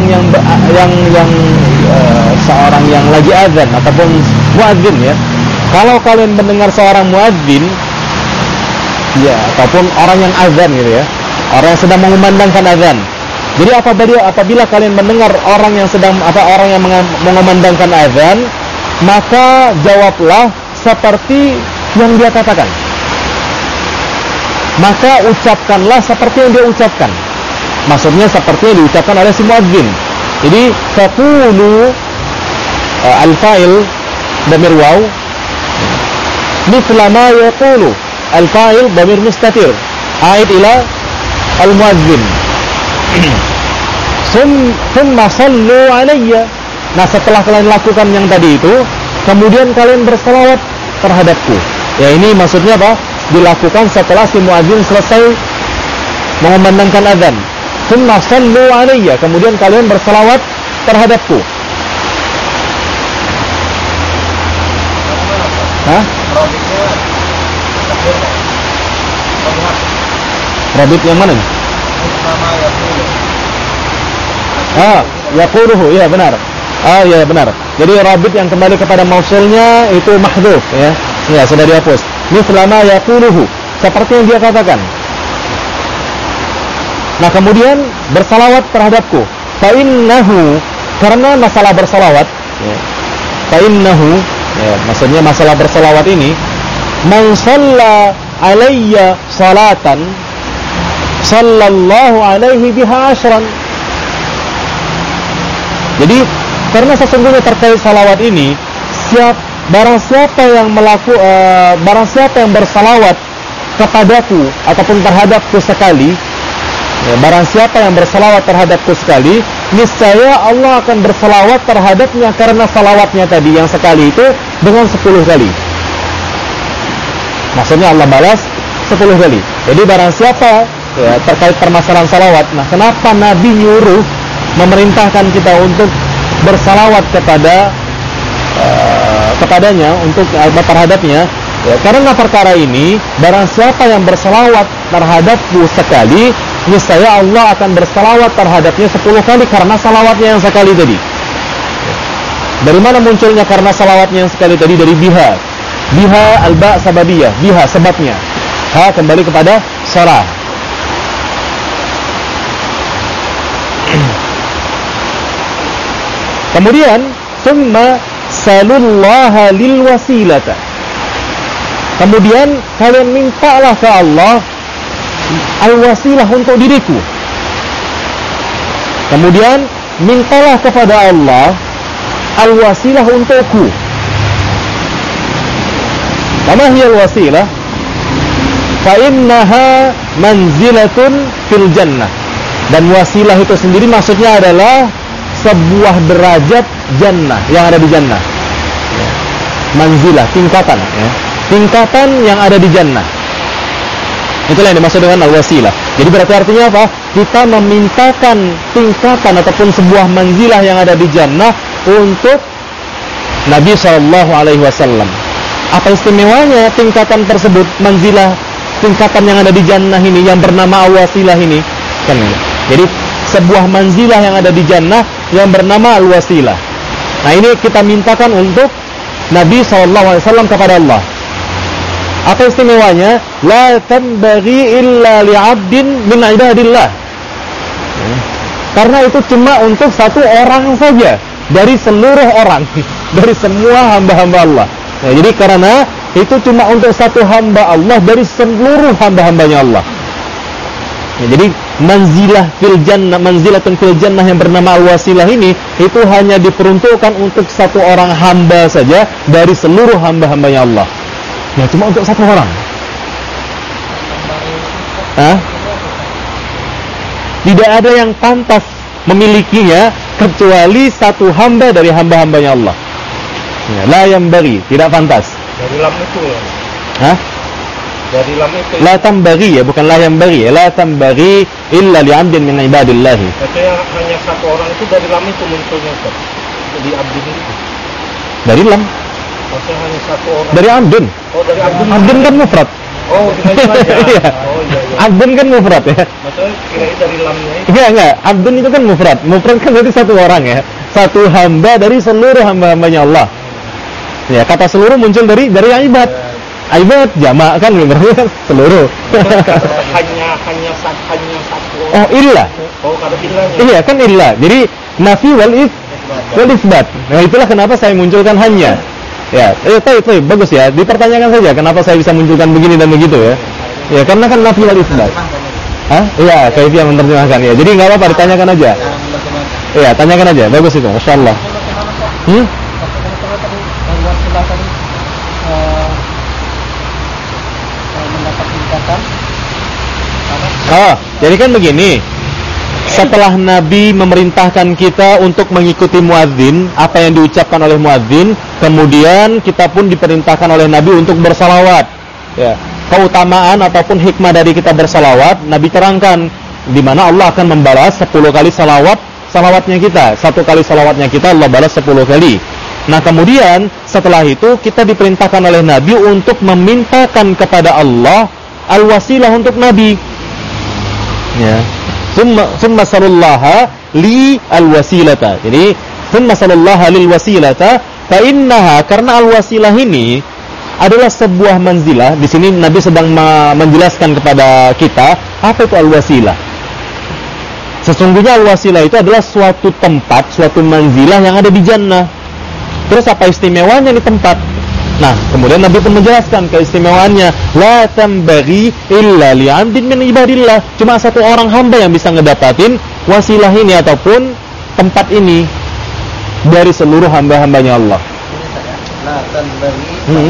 seorang yang lagi azan ataupun muadzin, ya, kalau kalian mendengar seorang muadzin, ya, ataupun orang yang azan gitu ya, orang yang sedang mengumandangkan azan. Jadi apabila kalian mendengar orang yang mengumandangkan azan, maka jawablah seperti yang dia katakan. Maka ucapkanlah seperti yang dia ucapkan. Maksudnya seperti yang diucapkan oleh si muadzin. Jadi taqulu al-fa'il dhamir waw mithla ma yaqulu al-fa'il dhamir mustatir aid ila al-muadzin. Thumma sallu alayya. Nah, setelah kalian lakukan yang tadi itu, kemudian kalian bersalawat terhadapku. Ya, ini maksudnya apa? Dilakukan setelah si muadzin selesai mengumandangkan azan. Thumma sallu alayya, kemudian kalian bersalawat terhadapku. Hah? Rabit yang mana? Yaquluhu, ya benar. Ya benar. Jadi rabit yang kembali kepada mausulnya itu mahdhuf, ya. Ya, sudah dihapus. Mithlama yaquluhu, seperti yang dia katakan. Nah, kemudian bersalawat terhadapku. Fa innahu, karena masalah bersalawat, ya. Fa innahu, ya, maksudnya masalah bersalawat ini, man shalla alayya salatan sallallahu alaihi biha ashran. Jadi karena sesungguhnya terkait salawat ini, barang siapa yang bersalawat kepadaku ataupun terhadapku sekali, ya, barang siapa yang bersalawat terhadapku sekali, niscaya Allah akan bersalawat terhadapnya karena salawatnya tadi yang sekali itu dengan 10 kali. Maksudnya Allah balas 10 kali. Jadi barang siapa ya, terkait permasalahan salawat, nah kenapa Nabi nyuruh memerintahkan kita untuk bersalawat kepadanya untuk terhadapnya ya, karena perkara ini barang siapa yang bersalawat terhadapku sekali, niscaya Allah akan bersalawat terhadapnya 10 kali karena salawatnya yang sekali tadi. Dari mana munculnya karena salawatnya yang sekali tadi? Dari biha alba sababiyah, biha sebabnya, ha kembali kepada salah. Kemudian thumma salullaha lil wasilata. Kemudian kalian mintalah ke Allah al-wasilah untuk diriku. Kemudian mintalah kepada Allah al-wasilah untukku. Kama hiya al-wasilah? Fa innaha manzilatun fil jannah. Dan wasilah itu sendiri maksudnya adalah sebuah derajat jannah yang ada di jannah. Manzilah, tingkatan ya. Tingkatan yang ada di jannah. Itulah yang dimaksud dengan al-wasilah. Jadi berarti artinya apa? Kita memintakan tingkatan ataupun sebuah manzilah yang ada di jannah untuk Nabi SAW. Apa istimewanya tingkatan tersebut, manzilah, tingkatan yang ada di jannah ini yang bernama al-wasilah ini? Kan ini. Jadi sebuah manzilah yang ada di jannah yang bernama al-wasilah. Nah ini kita mintakan untuk Nabi SAW kepada Allah. Apa istimewanya? La tanbaghi illa li'abdin min ibadillah. Karena itu cuma untuk satu orang saja dari seluruh orang, dari semua hamba-hamba Allah. Nah, jadi karena itu cuma untuk satu hamba Allah dari seluruh hamba-hambanya Allah. Ya, jadi manzilah fil jannah, manzilatun fil jannah yang bernama al-wasilah ini itu hanya diperuntukkan untuk satu orang hamba saja dari seluruh hamba-hambanya Allah. Ya cuma untuk satu orang. Hah? Tidak ada yang pantas memilikinya kecuali satu hamba dari hamba-hambanya Allah. Ya, la yambaghi, tidak pantas. Dari lam itu ya. Hah? Dari lam itu. La tambaghi ya, bukan la yambaghi. La tambaghi illa li'abdin min ibadillah. Artinya hanya satu orang itu dari lam itu munculnya Ustaz. Jadi abdin itu. Dari lam. Maksudnya hanya satu orang. Dari abdin. Oh, dari abdin. Abdin kan mufrad. Oh, dengan saja. Iya. Oh, iya. Abdin kan mufrad ya. Maksudnya kira-kira dari lamnya itu. Enggak. Abdin itu kan mufrad. Mufrad kan berarti satu orang ya. Satu hamba dari seluruh hamba-hambanya Allah. Ya, kata seluruh muncul dari ibad. Ibad jamak kan berarti seluruh. hanya satu. Oh, illa. Oh, kada illanya. Iya, kan illa. Jadi nafi wal isbat. Nah, itulah kenapa saya munculkan hanya. Ya, itu bagus ya. Dipertanyakan saja kenapa saya bisa munculkan begini dan begitu ya. Ya, karena kan nafi wal isbat. Hah? Iya, kaifiyah menerjemahkan ya. Jadi enggak apa-apa ditanyakan aja. Iya, tanyakan aja. Bagus itu, masyaallah. Oh, jadi kan begini. Setelah Nabi memerintahkan kita untuk mengikuti muadzin, apa yang diucapkan oleh muadzin, kemudian kita pun diperintahkan oleh Nabi untuk bersalawat. Ya, keutamaan ataupun hikmah dari kita bersalawat, Nabi terangkan di mana Allah akan membalas 10 kali salawatnya kita. 1 kali salawatnya kita Allah balas 10 kali. Nah, kemudian setelah itu kita diperintahkan oleh Nabi untuk memintakan kepada Allah al-wasilah untuk Nabi. Ya. Summa sallallaha li al-wasilata. Jadi summa sallallaha lil wasilata fa innaha, karena al-wasilah ini adalah sebuah manzilah. Di sini Nabi sedang menjelaskan kepada kita apa itu al-wasilah. Sesungguhnya al-wasilah itu adalah suatu tempat, suatu manzilah yang ada di jannah. Terus apa istimewanya di tempat? Nah, kemudian Nabi pun menjelaskan keistimewaannya. La tambaghi illa li'abdin min ibadillah. Cuma satu orang hamba yang bisa ngedapatin wasilah ini ataupun tempat ini dari seluruh hamba-hambanya Allah. La tanbaghi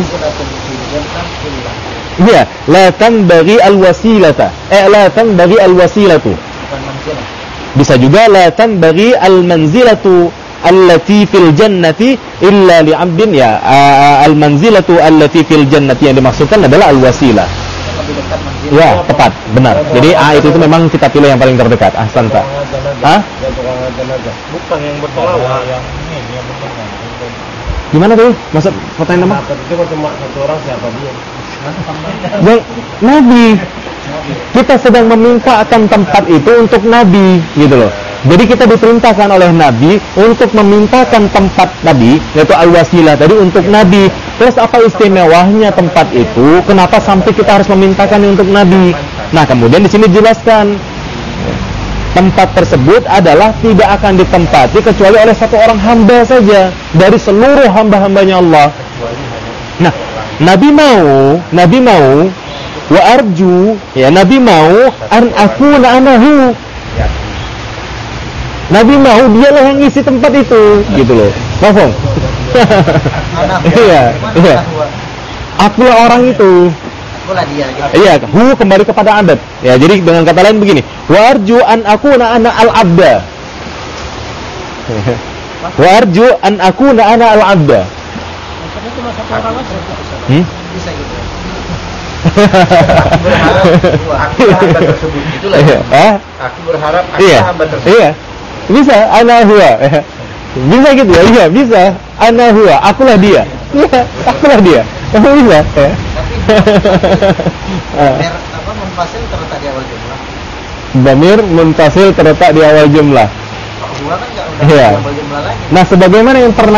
Iya, la tanbaghi al-wasilata. La tanbaghi al-wasilatu. Bukan manzilah. Bisa juga la tanbaghi al-manzilatu allati fil jannati illa li'abdin, ya. Al-manzilatu allati fil jannati yang dimaksudkan adalah al-wasilah. Lebih dekat manzil. Ya, tepat, benar. Jadi itu memang kita pilih yang paling terdekat. Ahsan, Pak. Hah? Bukan yang bertolak. Gimana tuh? Maksud pertanyaan nama? Itu cuma satu orang, siapa dia? Yang Nabi. Kita sedang meminta akan tempat itu untuk Nabi, gitu loh. Jadi kita diperintahkan oleh Nabi untuk memintakan tempat Nabi, yaitu al-wasilah tadi untuk Nabi. Terus apa istimewanya tempat itu? Kenapa sampai kita harus memintakan untuk Nabi? Nah, kemudian di sini dijelaskan tempat tersebut adalah tidak akan ditempati kecuali oleh satu orang hamba saja dari seluruh hamba-hambanya Allah. Nah, Nabi mau wa arju, ya, Nabi mau an akuna anahu. Nabi mau dialah yang ngisi tempat itu, gitu loh. Paham? Iya. Akulah orang itu. Akulah dia. Gitu. Iya, hu kembali kepada abad. Ya, jadi dengan kata lain begini, wa arju an akuna ana al-abda. Wa arju an akuna ana al-abda. Bisa gitu. Aku berharap iya. hamba tersebut. Iya. Bisa ana huwa. Bisa gitu ya? Iya, bisa. Ana huwa, akulah dia. Iya, akulah dia. Oh, bisa. Ya. Apa munfasil terletak di awal jumlah. Dhamir munfasil terletak di awal jumlah. Huwa kan enggak udah Iya. di awal jumlah lagi. Nah, sebagaimana yang pernah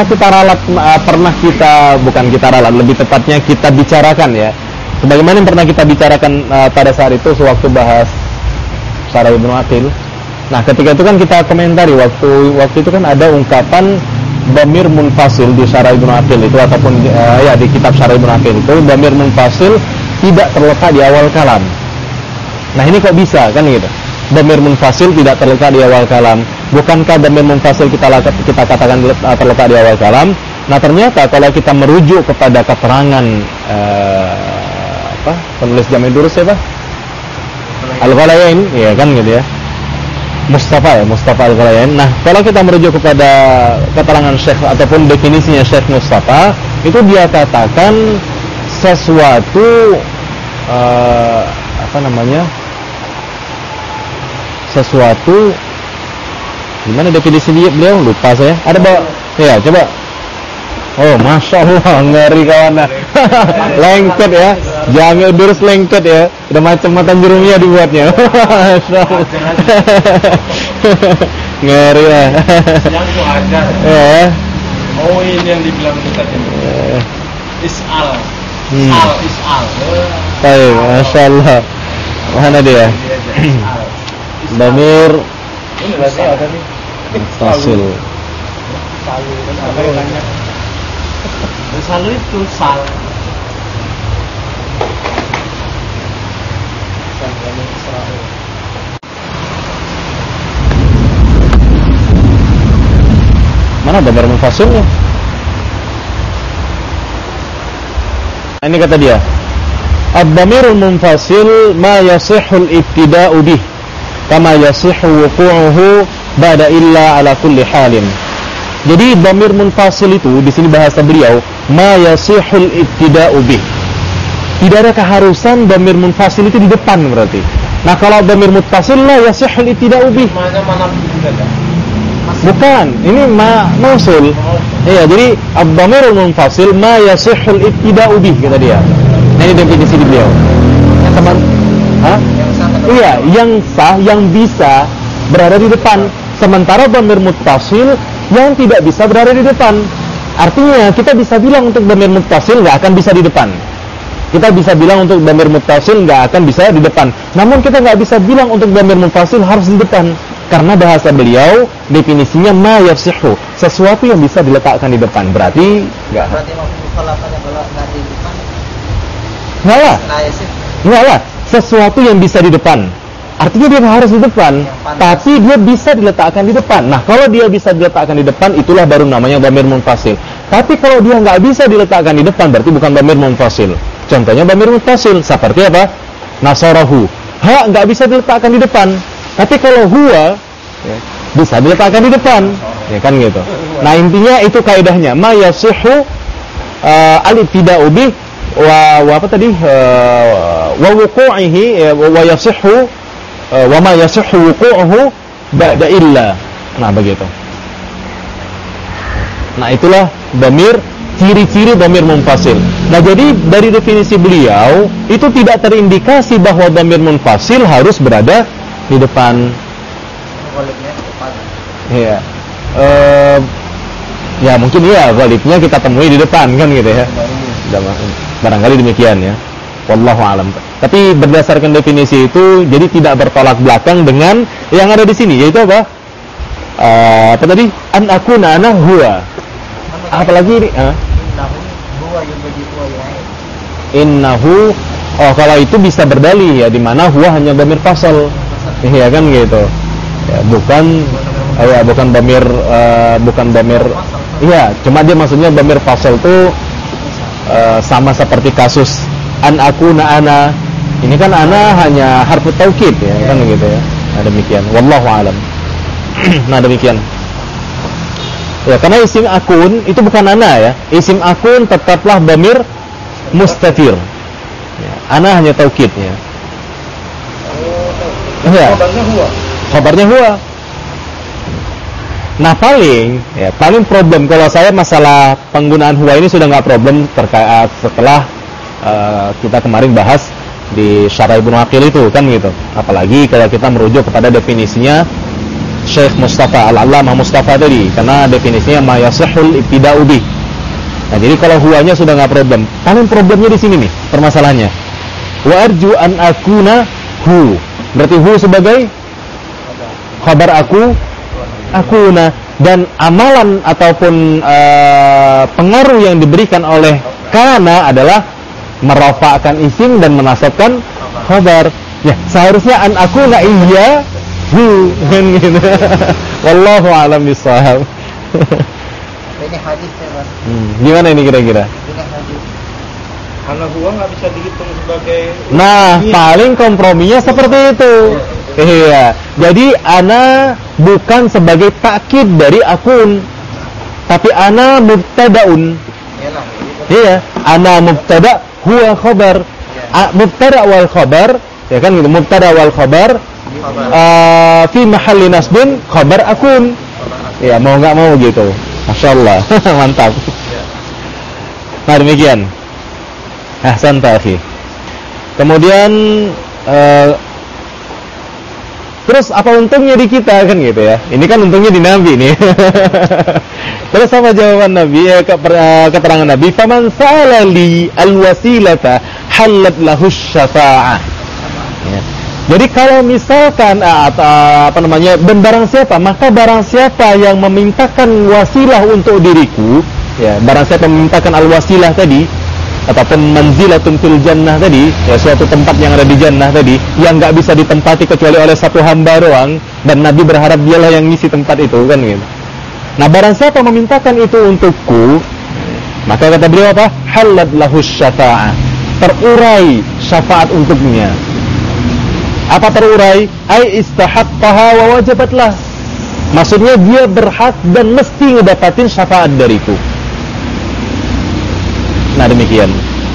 kita ralat, lebih tepatnya kita bicarakan ya. Sebagaimana yang pernah kita bicarakan pada saat itu sewaktu bahas Syarah Ibnu Aqil. Nah, ketika itu kan kita komentari waktu itu kan ada ungkapan dhamir munfasil di Syarah Ibnu Aqil itu ataupun ya di kitab Syarah Ibnu Aqil itu dhamir munfasil tidak terletak di awal kalam. Nah, ini kok bisa kan gitu? Dhamir munfasil tidak terletak di awal kalam. Bukankah dhamir munfasil kita katakan terletak di awal kalam? Nah, ternyata kalau kita merujuk kepada keterangan penulis Jami' Durus siapa? Al-Ghalayain, ya kan gitu ya. Mustafa Al-Ghalayain. Nah, kalau kita merujuk kepada keterangan Syekh ataupun definisinya Syekh Mustafa, itu dia katakan sesuatu sesuatu gimana definisi beliau? Lupa saya. Ada bawa? Ya, coba. Oh, masya Allah, ngeri kawan. Lengket ya, Jami' Durus lengket ya. Udah macam matan jerumnya dibuatnya. Masya Allah. Ngeri ya. Yang itu aja. Ya. Oh, ini yang dibilang tadi. Is'al. Is'al. Baik, masya Allah. Mana dia? Dhamir Ini berarti ada nih. Fasil. Selalu itu sal. Mana dhamir munfasilnya? Ini kata dia, ad-dhamirul munfasil ma yasihul ibtida'u bih kama yasihu wuqu'uhu ba'da illa ala kulli halin. Jadi dhamir munfasil itu di sini bahasa beliau ma yasihul ibtida'u bih. Tidak ada keharusan dhamir munfasil itu di depan berarti. Nah, kalau dhamir muttasil la yasihul ibtida'u bih. Mana Bukan, ini mausul. Iya, jadi ad-dhamirul munfasil ma yasihul ibtida'u bih kata dia. Nah, ini definisi beliau. Teman, iya, yang sah, yang bisa berada di depan. Sementara dhamir muttasil yang tidak bisa berada di depan. Artinya kita bisa bilang untuk dhamir muttasil nggak akan bisa di depan. Kita bisa bilang untuk dhamir muttasil nggak akan bisa di depan. Namun kita nggak bisa bilang untuk dhamir munfasil harus di depan. Karena bahasa beliau definisinya ma yasihu, sesuatu yang bisa diletakkan di depan. Berarti nggak. Berarti mukhalafahnya kalau nggak di depan. Nggak lah. Sesuatu yang bisa di depan. Artinya dia harus di depan, tapi dia bisa diletakkan di depan. Nah, kalau dia bisa diletakkan di depan, itulah baru namanya dhamir munfasil. Tapi kalau dia nggak bisa diletakkan di depan, berarti bukan dhamir munfasil. Contohnya dhamir munfasil seperti apa? Nasarahu. Ha nggak bisa diletakkan di depan. Tapi kalau huwa ya, bisa diletakkan di depan, ya kan gitu. Nah intinya itu kaidahnya, ma yasihhu al-ibtida'u bih wa apa tadi wa wuqu'ihi wa yasihhu wa ma yasihhu wuqu'uhu ba'da illa. Nah begitu. Nah itulah dhamir, ciri-ciri dhamir munfasil. Nah jadi dari definisi beliau itu tidak terindikasi bahwa dhamir munfasil harus berada di depan. Ghalibnya depan. Iya. Ya mungkin iya ghalibnya kita temui di depan kan gitu ya. Barangkali demikian ya. Wallahu alam. Tapi berdasarkan definisi itu jadi tidak bertolak belakang dengan yang ada di sini, yaitu apa? Apa tadi? An akuna ana huwa. Apalagi ini? Innahu. Oh kalau itu bisa berdalih ya, di mana huwa hanya dhamir fasal. Iya kan gitu. Ya, bukan dhamir. Iya, cuma dia maksudnya dhamir fasal itu sama seperti kasus an akuna ana. Ini kan ana hanya harfu taukid ya, kan gitu ya. Nah demikian. Wallahu alam. Nah demikian. Ya karena isim akun itu bukan ana ya. Isim akun tetaplah dhamir mustatir. Ya, ana hanya taukid ya. Iya. Khabarnya huwa. Nah paling problem kalau saya masalah penggunaan huwa ini sudah nggak problem terkait setelah kita kemarin bahas di Syarah Ibnu Aqil itu kan gitu. Apalagi kalau kita merujuk kepada definisinya Syekh Mustafa Al-Allamah Mustafa tadi, karena definisinya ma yasihhul ibtida'u bih. Nah jadi kalau huwanya sudah nggak problem. Paling problemnya di sini nih permasalahannya. Wa arju an akuna hu. Berarti hu sebagai khabar akuna, dan amalan ataupun pengaruh yang diberikan oleh kana adalah merafa'kan isim dan menasabkan khabar. Ya, seharusnya an akuna iya hu kan gitu. Wallahu a'lam bishawab. Ini hadis ya, Mas. Gimana ini kira-kira? Ini hadis. Ana huwa nggak bisa dihitung sebagai. Nah, paling komprominya seperti itu. Iya. Jadi ana bukan sebagai takkid dari akun, tapi ana mubtadaun. Iya, ana mubtada, huwa khabar. Mubtada wal khabar, ya kan gitu. Mubtada wal khabar fi mahalli nasbin khabar akun. Ya, mau enggak mau gitu. Masyaallah. Mantap. Nah, demikian. Ahsan ta'akhi. Kemudian terus apa untungnya di kita kan gitu ya. Ini kan untungnya di Nabi nih. Terus apa jawaban Nabi? Keterangan Nabi, "Faman sa'ala li al-wasilata halat lahu syafa'ah." Ya. Jadi kalau misalkan dan barang siapa, maka barang siapa yang memintakan wasilah untuk diriku, ya, barang siapa memintakan al-wasilah tadi ataupun manzilatun fil jannah tadi, ya suatu tempat yang ada di jannah tadi yang enggak bisa ditempati kecuali oleh satu hamba doang, dan Nabi berharap dialah yang ngisi tempat itu kan gitu. Nah, barang siapa memintakan itu untukku, maka kata beliau apa? Halat lahu syafa'ah. Terurai syafaat untuknya. Apa terurai? Ai istahaqqaha wa wajabatlah. Maksudnya dia berhak dan mesti ngedapatin syafaat dariku. Nah demikian.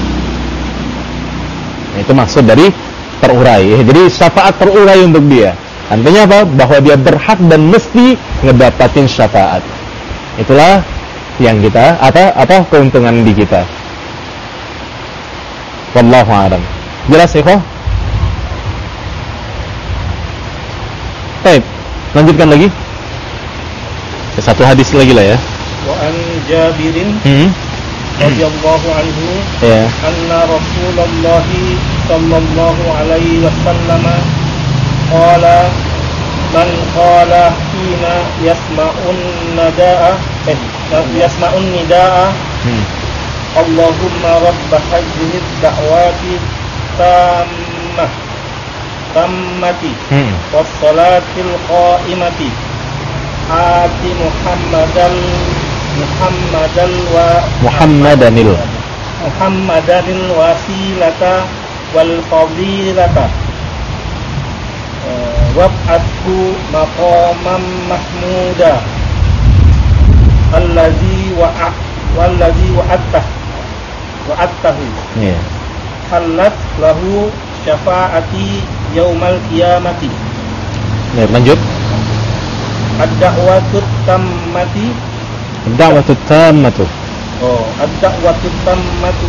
Nah, itu maksud dari terurai. Jadi syafaat terurai untuk dia. Artinya apa? Bahwa dia berhak dan mesti ngedapatin syafaat. Itulah yang kita apa keuntungan di kita. Wallahu a'lam. Jelas ya, Kho? Baik, lanjutkan lagi. Satu hadis lagi lah ya. Wa an Jabirin radhiyallahu anhu anna Rasulullah sallallahu alaihi wasallam qala man qala hina yasma'un nidaa Allahumma rabb hadhihi ad-da'wati tammati was-salatil qa'imati ati Muhammadanil wasilata wal fadilata wab'athu maqamam mahmuda allazi wa'attahu Iya. halat lahu syafa'ati yaumal qiyamati. Ya, lanjut. Ad-da'watut tammati. Ad-da'watut tammatu. Ad-da'watut tammatu.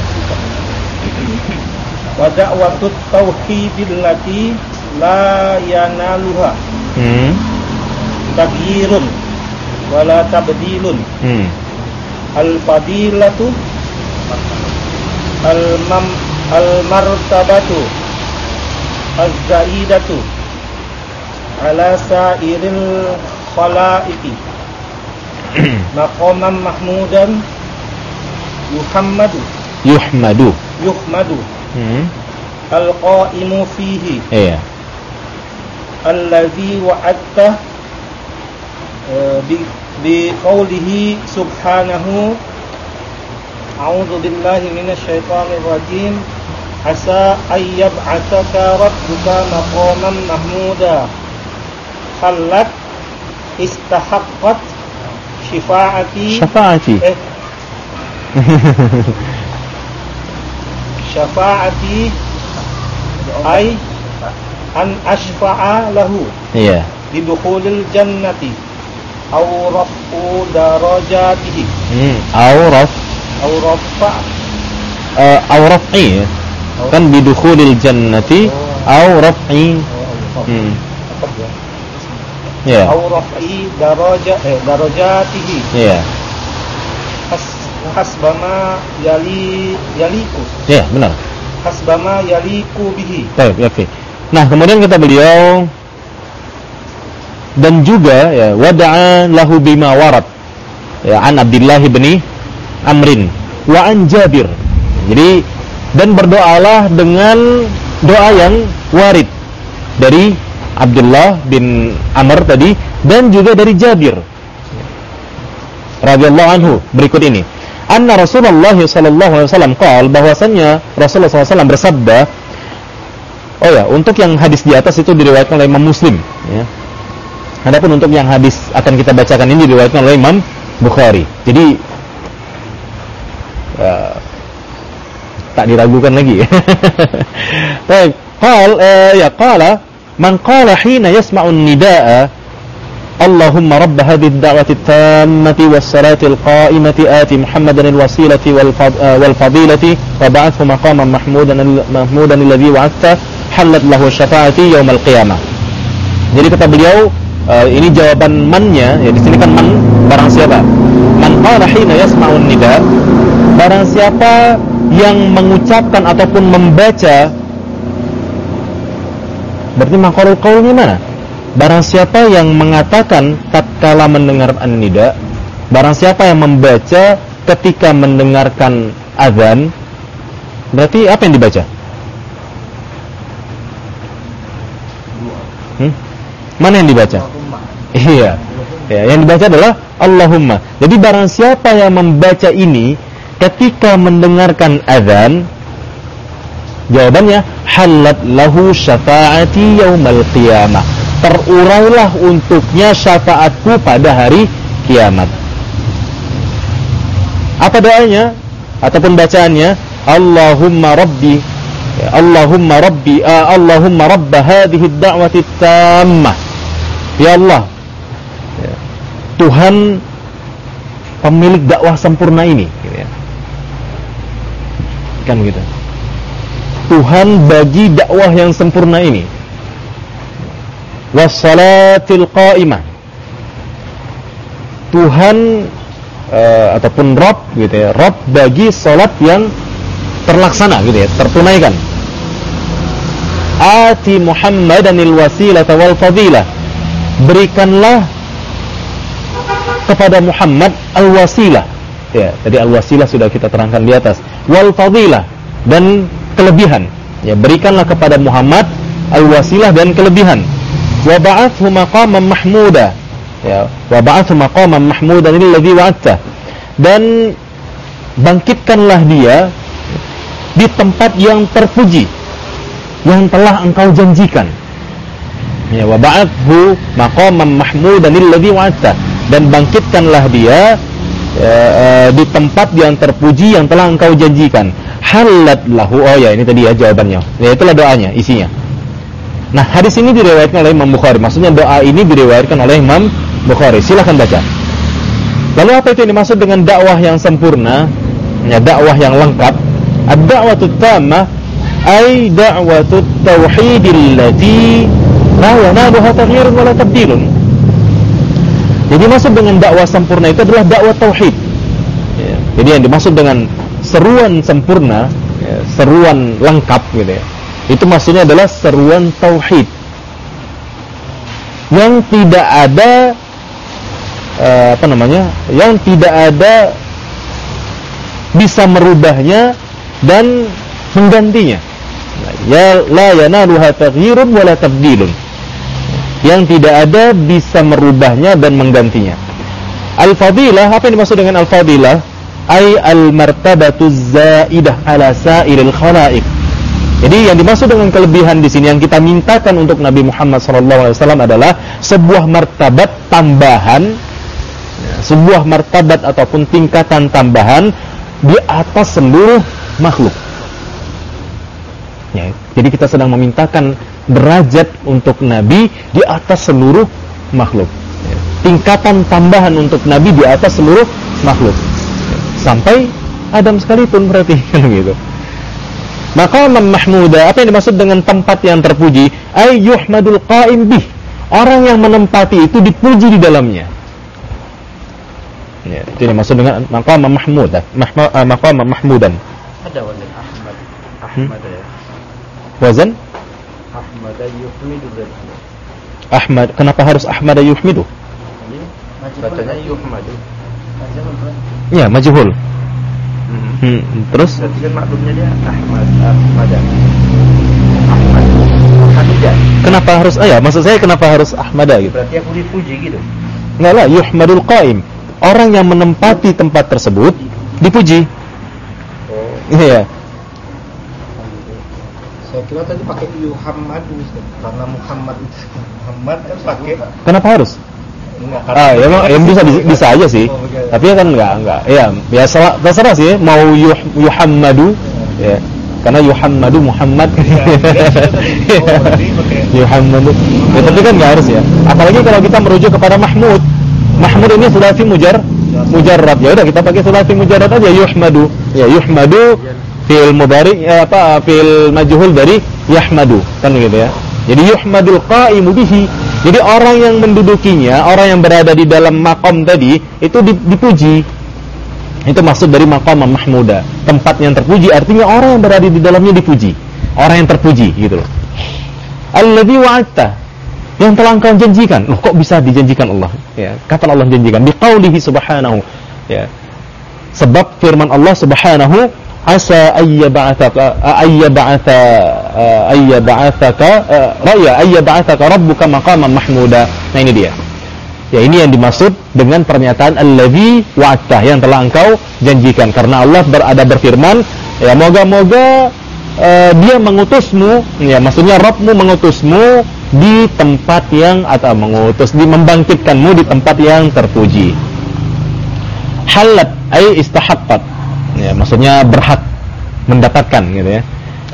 Wa da'watut tauhidillati la yanaluha taghyirun wala tabdilun. Al-fadilatu al-martabatu az-zaidatu ala sa'iril khalaiqi maqaman mahmudan yuhmadu al-qa'imu fihi iya allazi wa'atta bi qawlihi subhanahu a'udzu billahi minasy syaithanir rajim asa ayyab'atsaka rabbuka maqaman mahmuda halat istahaqqat syafa'ati ay an ashfa'a lahu iya bidukhulil jannati aw raf'u darajatihi aw raf'i kan bidukhulil jannati aw raf'i ya aw raf'i darajatihi ya hasbama yaliku ya benar hasbama yaliku bihi. Baik, oke. Nah, kemudian kata beliau dan juga ya wada'a lahu bima warad ya an Abdullah bin Amrin wa an Jabir. Jadi dan berdoalah dengan doa yang warid dari Abdullah bin Amr tadi dan juga dari Jabir radhiyallahu anhu. Berikut ini anna Rasulullah sallallahu alaihi wasallam qaal, bahwasannya Rasulullah SAW bersabda. Oh ya, untuk yang hadis di atas itu diriwayatkan oleh Imam Muslim ya. Adapun untuk yang hadis akan kita bacakan ini diriwayatkan oleh Imam Bukhari. Jadi tak diragukan lagi. Baik, qala man qala hina yasma'un nidaa Allahumma rabb hadhihi ad-da'wati at-tammati was-salati al-qa'imati ati Muhammadan al-wasilati wal-fadilati wa ba'athu maqaman mahmudan alladhi wa'adta halat lahu syafa'ati yaumal qiyamah. Jadi kata beliau ini jawaban mannya ya, di sini kan man barang siapa? Man qala hina yasma'un nida, barang siapa yang mengucapkan ataupun membaca, berarti maqalul qaul mana? Barang siapa yang mengatakan tatkala mendengar an-nida, barang siapa yang membaca ketika mendengarkan azan, berarti apa yang dibaca? Mana yang dibaca? Iya. Ya, yang dibaca adalah Allahumma. Jadi barang siapa yang membaca ini ketika mendengarkan azan, jawabannya halat lahu syafa'ati yaumal qiyamah. Terurailah untuknya syafaatku pada hari kiamat. Apa doanya ataupun bacaannya? Allahumma rabbi Allahumma rabb hadhihi ad-da'wati at-tammah. Ya Allah, Tuhan pemilik dakwah sempurna ini, kan begitu. Tuhan bagi dakwah yang sempurna ini. Was-salatil qa'imah. Tuhan ataupun Rabb gitu ya, Rabb bagi salat yang terlaksana gitu ya, tertunaikan. Ati Muhammadanil wasilata wal fadilah. Berikanlah kepada Muhammad al-wasilah. Ya, tadi al-wasilah sudah kita terangkan di atas. Wal fadilah, dan kelebihan. Ya, berikanlah kepada Muhammad al-wasilah dan kelebihan. Wa ba'athu maqaman mahmuda. Ya, wa ba'athu maqaman mahmudan alladhi wa'adta. Dan bangkitkanlah dia di tempat yang terpuji yang telah engkau janjikan. Ya, wa ba'athu maqaman mahmudan alladhi wa'adta, dan bangkitkanlah dia di tempat yang terpuji yang telah engkau janjikan. Halat lahu, oh ya ini tadi ya jawabannya. Ya itulah doanya, isinya. Nah, hadis ini diriwayatkan oleh Imam Bukhari. Maksudnya doa ini diriwayatkan oleh Imam Bukhari. Silakan baca. Lalu apa itu yang dimaksud dengan dakwah yang sempurna? Ya, dakwah yang lengkap. Ad-da'watut tammah ay da'watut tauhidil lati la yanaluha taghyirun wala tabdilun. Jadi maksud dengan dakwah sempurna itu adalah dakwah tauhid. Ya, jadi yang dimaksud dengan seruan sempurna, ya, seruan lengkap gitu ya. Itu maksudnya adalah seruan tauhid yang tidak ada yang tidak ada bisa merubahnya dan menggantinya. Ya la yanaluha taghyirun wala tabdilun. Yang tidak ada bisa merubahnya dan menggantinya. Al-fadilah, apa yang dimaksud dengan al-fadilah? Ay al-martabatuz zaidah ala sa'iril khalaiq. Jadi yang dimaksud dengan kelebihan di sini yang kita mintakan untuk Nabi Muhammad SAW adalah sebuah martabat tambahan, sebuah martabat ataupun tingkatan tambahan di atas seluruh makhluk. Ya, jadi kita sedang memintakan derajat untuk Nabi di atas seluruh makhluk. Ya, tingkatan tambahan untuk Nabi di atas seluruh makhluk. Ya, sampai Adam sekalipun berarti kan gitu. Maqaman mahmuda, apa yang dimaksud dengan tempat yang terpuji? Ay yuhmadul qa'im bih. Orang yang menempati itu dipuji di dalamnya. Ya, itu yang dimaksud dengan maqaman mahmuda, maqaman mahmudan. Ada wazan Ahmad ya. Wazan Ahmad yuhmidu. Ahmad, kenapa harus Ahmad yuhmidu? Bacanya yuhmadu. Ya, majhul. Terus? Berarti kan maklumnya dia Ahmad. Kenapa harus? Maksud saya kenapa harus Ahmada gitu? Berarti aku dipuji gitu. Enggak lah, yuhmadul qaim. Orang yang menempati tempat tersebut dipuji. Oh. Iya. Saya kira tadi pakai Muhammad karena Muhammad kan pakai. Kenapa harus? Enggak, ya bisa aja sih. Oh, tapi kan enggak. Ya terserah sih mau Yuhammadu ya. Karena Yuhammadu Muhammad. Yuhammadu. Ya, tapi kan enggak harus ya. Apalagi kalau kita merujuk kepada Mahmud. Mahmud ini sulasi mujarrad. Ya udah kita pakai sulasi mujarrad aja yuhmadu. Ya yuhmadu fi'il mudhari fi'il majhul dari yahmadu kan gitu ya. Jadi yuhmadul qa'imu bihi. Jadi orang yang mendudukinya, orang yang berada di dalam maqam tadi itu dipuji. Itu maksud dari maqam mahmuda, tempat yang terpuji, artinya orang yang berada di dalamnya dipuji. Orang yang terpuji gitu loh. Alladzi wa'adta, yang telah engkau janjikan. Loh, kok bisa dijanjikan Allah? Ya, kapan Allah janjikan? Biqaulihi subhanahu. Ya. Sebab firman Allah subhanahu, asa ayyab'athaka rabbuka maqaman mahmuda. Nah ini dia. Ya, ini yang dimaksud dengan pernyataan allazi wa'adta, yang telah engkau janjikan. Karena Allah berfirman, ya moga-moga dia mengutusmu, ya maksudnya Rabbmu mengutusmu di tempat yang membangkitkanmu di tempat yang terpuji. Halat ay istahaqqat. Ya, maksudnya berhak mendapatkan gitu ya.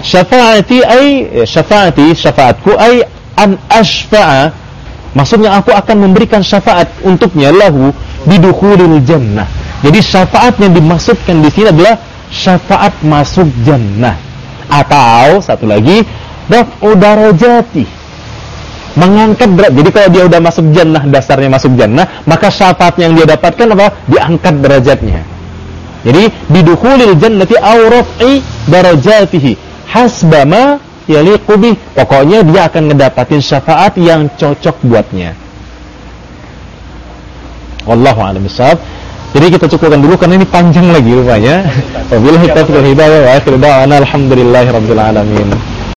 Syafaatku ay an ashfa'a, maksudnya aku akan memberikan syafaat untuknya lahu bidukhulil jannah. Jadi syafaat yang dimaksudkan di sini adalah syafaat masuk jannah, atau satu lagi raf'u darajati, mengangkat derajat. Jadi kalau dia udah masuk jannah, dasarnya masuk jannah, maka syafaat yang dia dapatkan apa? Diangkat derajatnya. Jadi bidukhulil jannati aw raf'i darajatihi hasbama yaliqu bih. Pokoknya dia akan ngedapatin syafaat yang cocok buatnya. Wallahu a'lam bishawab. Jadi kita cukupkan dulu karena ini panjang lagi rupanya. Wabillahi taufiq wal hidayah wa akhiru da'wana alhamdulillahirabbil alamin.